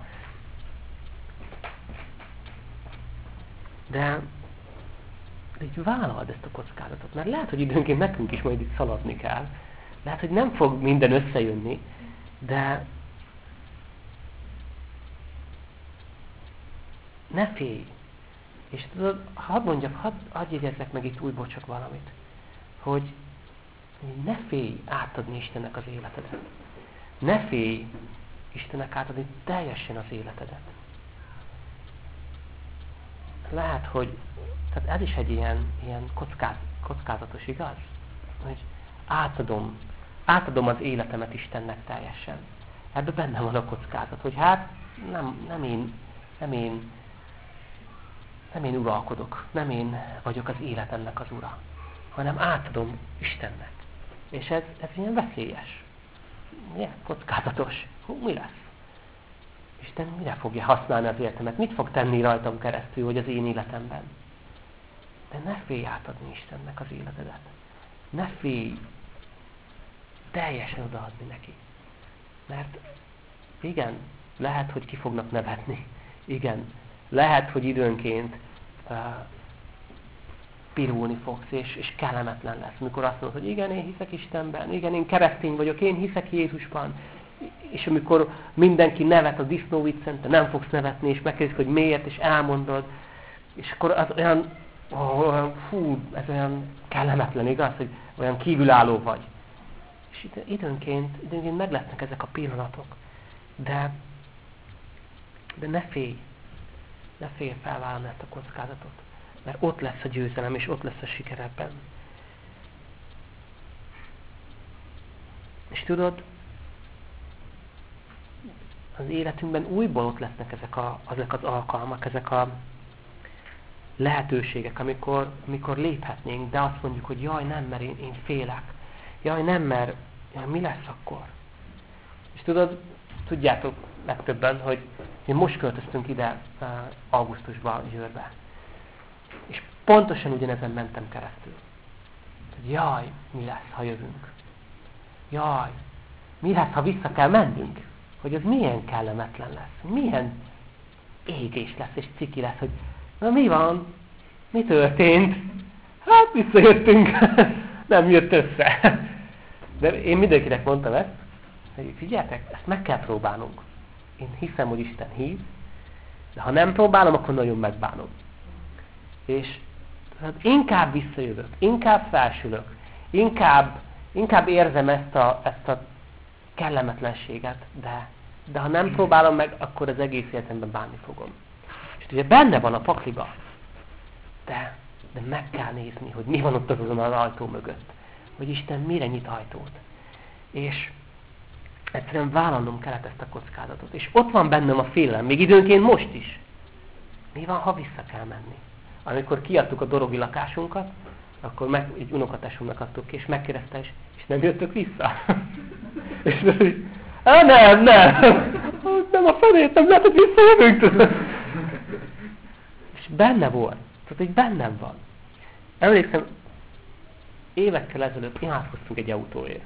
De így vállald ezt a kockázatot, mert lehet, hogy időnként nekünk is majd itt szaladni kell. Lehet, hogy nem fog minden összejönni, de ne félj. És tudod, hadd mondjak, hadd, hadd jegyezzek meg itt újból csak valamit, hogy ne félj átadni Istennek az életedet. Ne félj Istennek átadni teljesen az életedet. Lehet, hogy tehát ez is egy ilyen, ilyen kockáz, kockázatos, igaz? Hogy átadom, átadom az életemet Istennek teljesen. Ebben benne van a kockázat, hogy hát nem, nem, én, nem, én, nem én uralkodok, nem én vagyok az életemnek az ura, hanem átadom Istennek. És ez, ez ilyen veszélyes. Ugye? Kockázatos. Hú, mi lesz? Isten mire fogja használni az életemet? Mit fog tenni rajtam keresztül, hogy az én életemben? De ne félj átadni Istennek az életedet. Ne félj teljesen odaadni neki. Mert igen, lehet, hogy ki fognak nevetni. Igen, lehet, hogy időnként uh, pirulni fogsz, és, és kellemetlen lesz, mikor azt mondod, hogy igen, én hiszek Istenben, igen, én keresztény vagyok, én hiszek Jézusban, és amikor mindenki nevet a disznóviccen, te nem fogsz nevetni, és megkérdezik, hogy miért, és elmondod, és akkor az olyan, oh, olyan fú, ez olyan kellemetlen, igaz, hogy olyan kívülálló vagy. És időnként, időnként meg lesznek ezek a pillanatok, de, de ne félj, ne félj felvállalni ezt a kockázatot. Mert ott lesz a győzelem, és ott lesz a siker ebben. És tudod, az életünkben újból ott lesznek ezek, a, ezek az alkalmak, ezek a lehetőségek, amikor, amikor léphetnénk, de azt mondjuk, hogy jaj, nem, mert én, én félek. Jaj, nem, mert jaj, mi lesz akkor? És tudod, tudjátok legtöbben, hogy mi most költöztünk ide uh, augusztusban Győrbe. És pontosan ugyanezen mentem keresztül. Hogy jaj, mi lesz, ha jövünk? Jaj, mi lesz, ha vissza kell mennünk? Hogy az milyen kellemetlen lesz, milyen égés lesz és ciki lesz, hogy na mi van? Mi történt? Hát visszajöttünk, nem jött össze. De én mindenkinek mondtam ezt, hogy figyeljetek, ezt meg kell próbálnunk. Én hiszem, hogy Isten hív, de ha nem próbálom, akkor nagyon megbánom. És hát inkább visszajövök, inkább felsülök, inkább, inkább érzem ezt a, ezt a kellemetlenséget, de, de ha nem próbálom meg, akkor az egész életemben bánni fogom. És ugye benne van a pakliba, de, de meg kell nézni, hogy mi van ott azon az ajtó mögött. Hogy Isten mire nyit ajtót. És egyszerűen vállalnom kellett ezt a kockázatot. És ott van bennem a félelem, még időnként most is. Mi van, ha vissza kell menni? Amikor kiadtuk a dorogi lakásunkat, akkor meg, egy unokatesomnak adtuk ki, és megkérdezte, és, és nem jöttök vissza? És mondjuk, á, nem, nem, nem a felét, nem lehet, hogy visszajövünk. És benne volt. Tehát, hogy bennem van. Emlékszem, évekkel ezelőtt imádkoztunk egy autóért.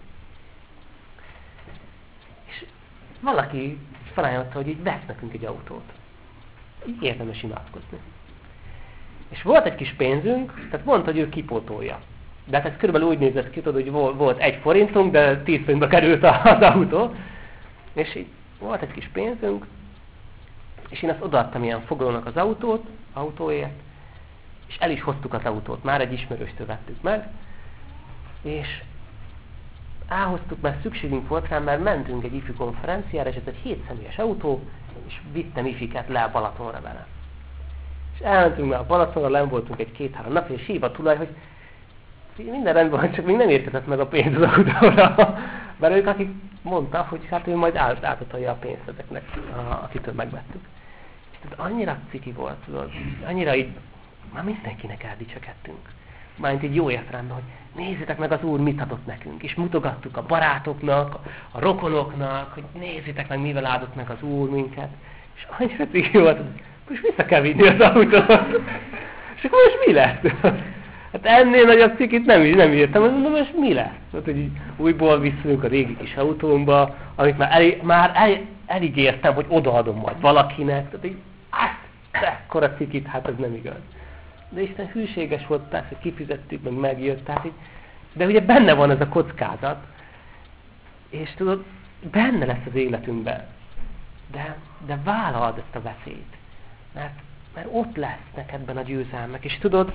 És valaki felajánlotta, hogy így vesz nekünk egy autót. Így érdemes imádkozni. És volt egy kis pénzünk, tehát mondta, hogy ő kipótolja. De hát ez körülbelül úgy nézett ki, tudod, hogy volt egy forintunk, de tíz forintba került az autó. És így volt egy kis pénzünk, és én azt odaadtam ilyen foglalónak az autót, autóért, és el is hoztuk az autót, már egy ismerőstől vettük meg, és elhoztuk, mert szükségünk volt rá, mert mentünk egy ifjú konferenciára, és ez egy hétszemélyes autó, és vittem ifiket le a Balatonra vele. És elmentünk már a Balatonra, len voltunk egy két-három nap, és hív a tulaj, hogy minden rendben van, csak még nem érkezett meg a pénz az autóra. Mert ők, akik mondta, hogy hát ő majd át, átadja a pénzt ezeknek, akitől megvettük. És tehát annyira ciki volt, tudod, annyira így, már mindenkinek eldicsekedtünk. Mármint így jó értelemben, hogy nézzétek meg az Úr mit adott nekünk. És mutogattuk a barátoknak, a rokonoknak, hogy nézzétek meg mivel áldott meg az Úr minket. És annyira ciki volt, hogy most vissza kell vinni az autót. És akkor most mi lesz? Hát ennél nagyobb cikit nem, nem írtam, mondom, most mi lesz? Hát, hogy így újból visszajönk a régi kis autómba, amit már, el, már el, eligértem, hogy odaadom majd valakinek. Tehát így, hát, ekkora cikit, hát ez nem igaz. De Isten hűséges volt, persze kifizettük, meg megjött, tehát így, de ugye benne van ez a kockázat, és tudod, benne lesz az életünkben. De, de vállald ezt a veszélyt, mert, mert ott lesz nekedben a győzelmek, és tudod,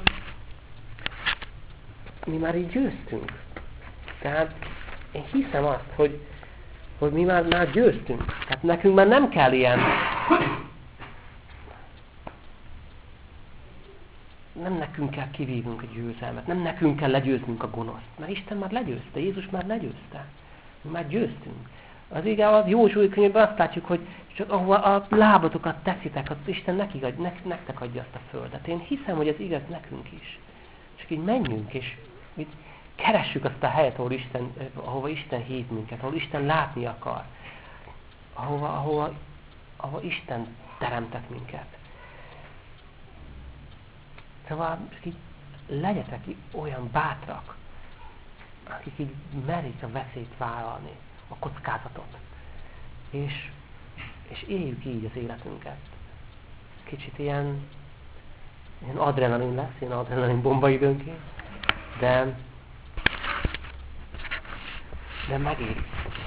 mi már így győztünk. Tehát én hiszem azt, hogy, hogy mi már, már győztünk. Tehát nekünk már nem kell ilyen... Nem nekünk kell kivívnunk a győzelmet, nem nekünk kell legyőznünk a gonoszt. Mert Isten már legyőzte, Jézus már legyőzte. Mi már győztünk. Az igaz, az Józsué könyvben azt látjuk, hogy csak ahova a lábatokat teszitek, az Isten nekik, nek, nektek adja azt a földet. Én hiszem, hogy ez igaz nekünk is. Csak így menjünk, és így keressük azt a helyet, ahol Isten, ahova Isten hív minket, ahol Isten látni akar. Ahova, ahova, ahova Isten teremtett minket. Szóval csak így legyetek így olyan bátrak, akik így merik a veszélyt vállalni, a kockázatot. És, és éljük így az életünket. Kicsit ilyen, ilyen adrenalin lesz, ilyen adrenalin bomba időnként, de, de megéri.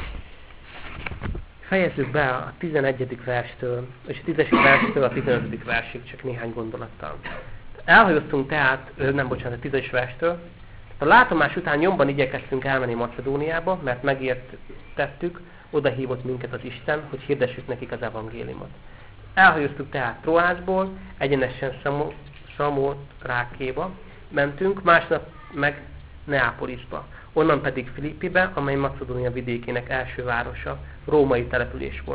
Fejezzük be a tizenegyedik verstől, és a tízes verstől a tizenötödik versig csak néhány gondolattal. Elhagyoztunk tehát, nem bocsánat, a tízes verstől. A látomás után nyomban igyekeztünk elmenni Macedóniába, mert megértettük, oda hívott minket az Isten, hogy hirdessük nekik az evangéliumot. Elhagyoztuk tehát Troásból, egyenesen Szamotrákéba mentünk, másnap meg Neápolisba, onnan pedig Filippibe, amely Macedónia vidékének első városa, római település volt.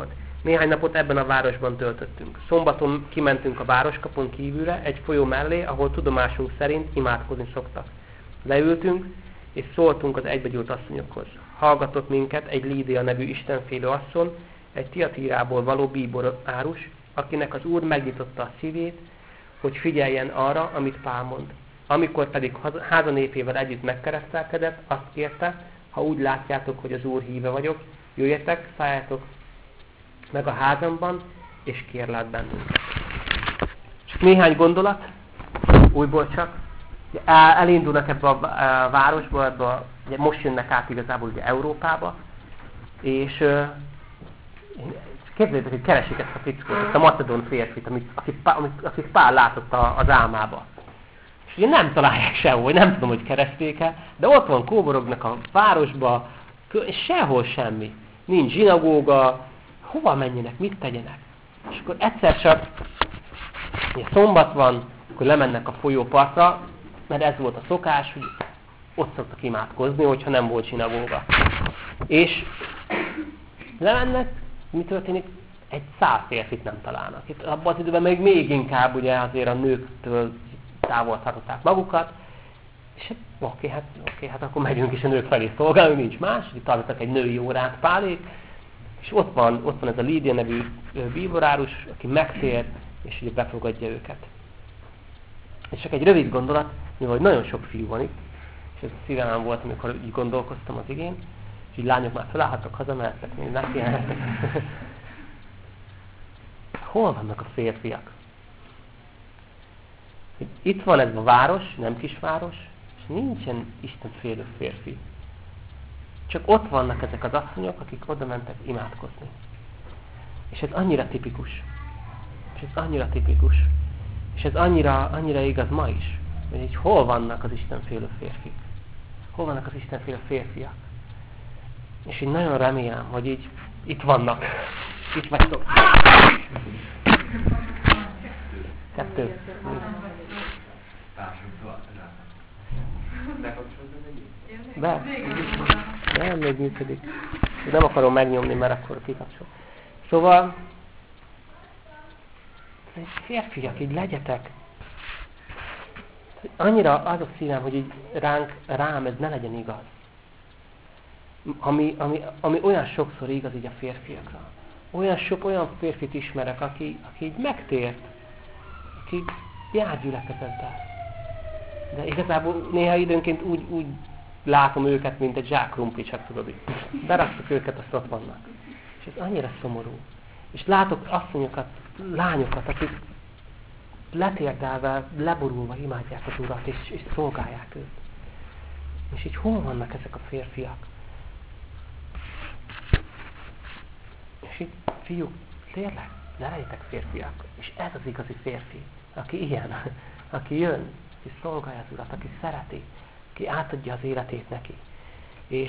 Néhány napot ebben a városban töltöttünk. Szombaton kimentünk a városkapun kívülre, egy folyó mellé, ahol tudomásunk szerint imádkozni szoktak. Leültünk, és szóltunk az egybegyűlt asszonyokhoz. Hallgatott minket egy Lídia nevű istenfélő asszony, egy Tiatírából való bíborárus, akinek az Úr megnyitotta a szívét, hogy figyeljen arra, amit Pál mond. Amikor pedig házanépével együtt megkeresztelkedett, azt kérte, ha úgy látjátok, hogy az Úr híve vagyok, jöjjetek, szálljátok meg a házamban, és kérlát bennünket. Csak néhány gondolat, újból csak. Elindulnak ebbe a városba, ebbe a, ugye most jönnek át igazából ugye Európába, és uh, képzeljétek, hogy keresik ezt a fickót, ezt a macedón férfit, amit, akit, amit, akit Pál látott a, az álmába. És ugye nem találják sehol, nem tudom, hogy keresték-e, de ott van, kóborognak a városba, és sehol semmi. Nincs zsinagóga, hova menjenek, mit tegyenek. És akkor egyszer csak, ugye szombat van, akkor lemennek a folyópartra, mert ez volt a szokás, hogy ott szoktak imádkozni, hogyha nem volt zsinagóga. És lemennek, mi történik? Egy száz férfit nem találnak. Itt abban az időben még, még inkább ugye azért a nőktől távol tartották magukat, és oké, hát, oké, hát akkor megyünk is a nők felé szolgálni, nincs más, itt tartottak egy női órát Pálék, és ott van, ott van ez a Lídia nevű bíborárus, aki megtér, és ugye befogadja őket. És csak egy rövid gondolat, mivel nagyon sok fiú van itt, és ez a szívemben volt, amikor így gondolkoztam az igén, és így lányok már felállhattak, hazamehettek, még nekiállhattak. Hol vannak a férfiak? Itt van ez a város, nem kisváros, és nincsen istenfélő férfi. Csak ott vannak ezek az asszonyok, akik oda mentek imádkozni. És ez annyira tipikus. És ez annyira tipikus. És ez annyira, annyira igaz ma is. Hogy így hol vannak az istenfélő férfik? Hol vannak az istenfélő férfiak? És így nagyon remélem, hogy így itt vannak. Itt vagytok. Kettő. Be? Nem, még működik. Nem akarom megnyomni, mert akkor kikapcsol. Szóval, férfiak, így legyetek. Annyira az a szívem, hogy így ránk, rám ez ne legyen igaz. Ami, ami, ami olyan sokszor igaz így a férfiakra. Olyan sok olyan férfit ismerek, aki, aki így megtért, aki jár gyülekezetbe. De igazából néha időnként úgy, úgy látom őket, mint egy zsák krumpli, csak tudod, így beraktuk őket, azt ott vannak. És ez annyira szomorú. És látok asszonyokat, lányokat, akik letérdelve, leborulva imádják az Urat, és, és szolgálják őt. És így hol vannak ezek a férfiak? És így, fiúk, tényleg, ne legyetek férfiak. És ez az igazi férfi, aki ilyen, aki jön, aki szolgálja az Urat, aki szereti, aki átadja az életét neki. És,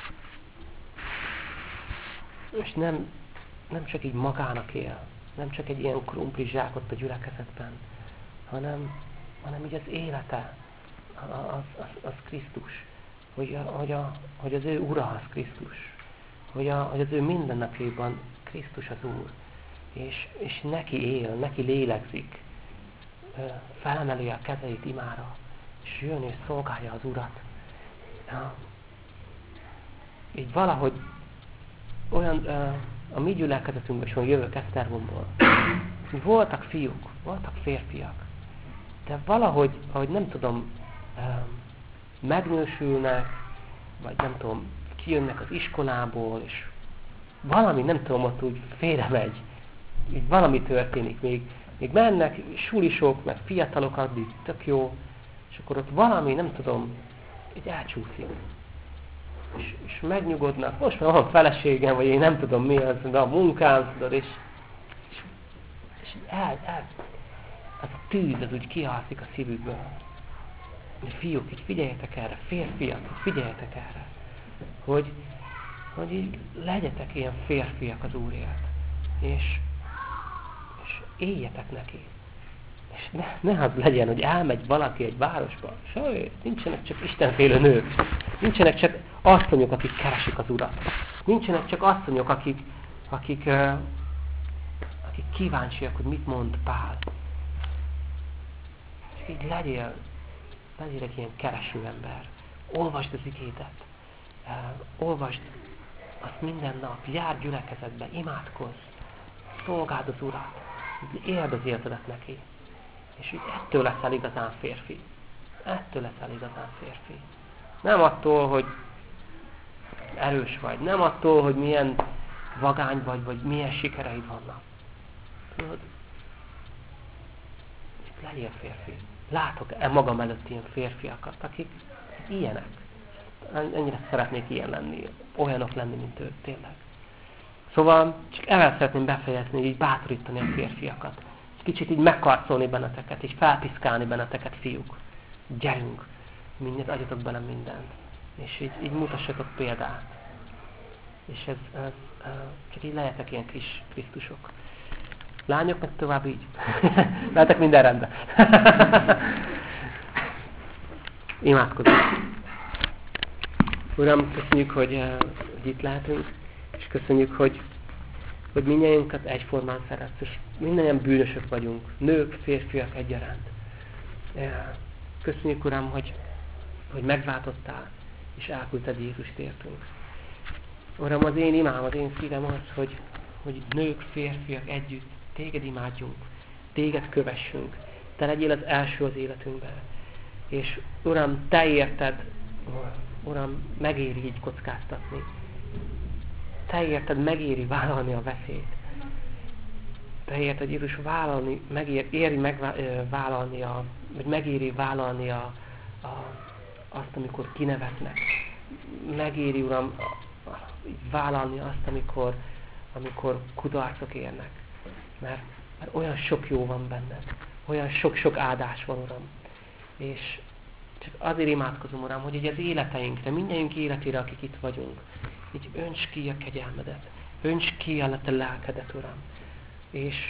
és nem, nem csak így magának él, nem csak egy ilyen krumpli zsákot a gyülekezetben, hanem, hanem így az élete, az, az, az Krisztus, hogy, a, hogy, a, hogy az ő Ura az Krisztus, hogy, a, hogy az ő mindennapjaiban Krisztus az Úr, és, és neki él, neki lélegzik, felemeli a kezeit imára, és jön és szolgálja az Urat. Ja. Így valahogy olyan, a mi gyülekezetünkben is, hogy jövök Esztergomból, voltak fiúk, voltak férfiak, de valahogy, ahogy nem tudom, megnősülnek, vagy nem tudom, kijönnek az iskolából, és valami, nem tudom, ott úgy félremegy, így valami történik, még, még mennek sulisok, meg fiatalok, addig tök jó, és akkor ott valami, nem tudom, így elcsúszik. És, és megnyugodnak, most már van feleségem, vagy én nem tudom mi az, de a munkám, tudod, és, és, és el, el, az a tűz, az úgy kihalszik a szívükből. De fiúk, így figyeljetek erre, férfiak, figyeljetek erre, hogy, hogy így legyetek ilyen férfiak az Úrért, és, és éljetek neki. És ne, ne az legyen, hogy elmegy valaki egy városba, és nincsenek csak istenfélő nők, nincsenek csak asszonyok, akik keresik az Urat, nincsenek csak asszonyok, akik, akik uh, akik kíváncsiak, hogy mit mond Pál. És így legyél, legyél egy ilyen kereső ember. Olvasd az igédet. Uh, olvasd azt minden nap. Járj gyülekezetbe, imádkozz. Szolgáld az Urat. Éld az életedet neki. És így ettől leszel igazán férfi. Ettől leszel igazán férfi. Nem attól, hogy erős vagy. Nem attól, hogy milyen vagány vagy, vagy milyen sikereid vannak. Tudod? Legyél férfi. Látok-e magam előtt ilyen férfiakat, akik ilyenek. Ennyire szeretnék ilyen lenni. Olyanok lenni, mint ők, tényleg. Szóval csak ezzel szeretném befejezni, így bátorítani a férfiakat. Kicsit így megkarcolni benneteket, így felpiszkálni benneteket, fiúk. Gyerünk, mindent adjatok bele mindent. És így, így mutassatok példát. És ez, ez, ez csak így lehetek ilyen kis Krisztusok. Lányok meg tovább így. Lehetek minden rendben. Imádkozunk. Uram, köszönjük, hogy, hogy itt lehetünk, és köszönjük, hogy, hogy mindannyiunkat egyformán szeretsz, és mindannyian bűnösök vagyunk, nők, férfiak egyaránt. Köszönjük, Uram, hogy, hogy megváltottál, és elküldted Jézust értünk. Uram, az én imám, az én szívem az, hogy, hogy nők, férfiak együtt téged imádjunk, téged kövessünk, te legyél az első az életünkben. És Uram, te érted, Uram, megéri így kockáztatni. Te érted, megéri vállalni a veszélyt. Te érted, Jézus, vállalni, megér, éri megvállalni a, vagy megéri vállalni a, a, azt, amikor kinevetnek. Megéri, Uram, a, a, vállalni azt, amikor, amikor kudarcok érnek. Mert, mert olyan sok jó van benned. Olyan sok-sok áldás van, Uram. És csak azért imádkozom, Uram, hogy így az életeinkre, mindjárt életére, akik itt vagyunk, így önts ki a kegyelmedet, önts ki a te lelkedet, Uram. És,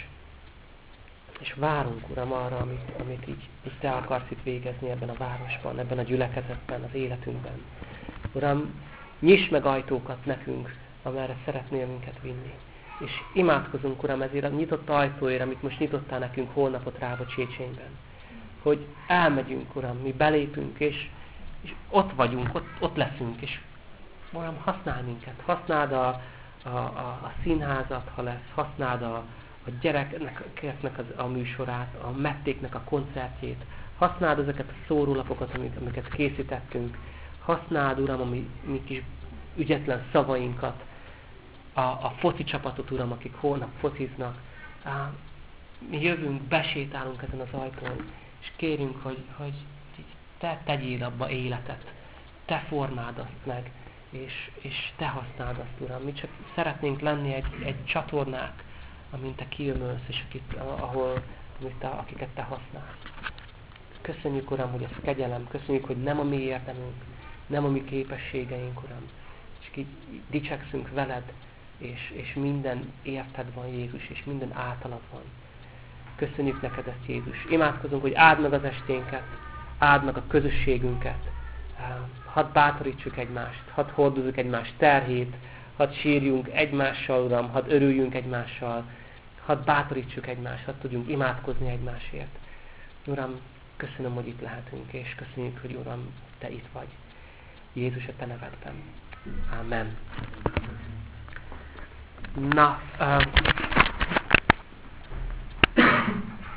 és várunk, Uram, arra, amit, amit így, így te akarsz itt végezni ebben a városban, ebben a gyülekezetben, az életünkben. Uram, nyisd meg ajtókat nekünk, amerre szeretnél minket vinni. És imádkozunk, Uram, ezért a nyitott ajtóért, amit most nyitottál nekünk holnapot Rába Csécsényben. Hogy elmegyünk, Uram, mi belépünk, és, és ott vagyunk, ott, ott leszünk, és Uram, használj minket, használd a, a, a, a színházat, ha lesz, használd a, a gyerekeknek az, a műsorát, a mettéknek a koncertjét, használd ezeket a szórólapokat, amiket, amiket készítettünk, használd, Uram, a mi, mi kis ügyetlen szavainkat, a, a foci csapatot, Uram, akik holnap fociznak. Á, mi jövünk, besétálunk ezen az ajtón, és kérünk, hogy, hogy te tegyél abba életet, te formáld azt meg, és, és te használd azt, Uram. Mi csak szeretnénk lenni egy, egy csatornák, amint te kiömölsz, és akit, ahol, amit te, akiket te használsz. Köszönjük, Uram, hogy ez kegyelem, köszönjük, hogy nem a mi érdemünk, nem a mi képességeink, Uram. És így dicsekszünk veled, és, és minden érted van, Jézus, és minden általad van. Köszönjük neked ezt, Jézus. Imádkozunk, hogy áld meg az esténket, áld meg a közösségünket. Hadd bátorítsuk egymást, hadd hordozzuk egymás terhét, hadd sírjunk egymással, Uram, hadd örüljünk egymással, hadd bátorítsuk egymást, hadd tudjunk imádkozni egymásért. Uram, köszönöm, hogy itt lehetünk, és köszönjük, hogy Uram, te itt vagy. Jézus, a te nevedben. Amen. Na, uh,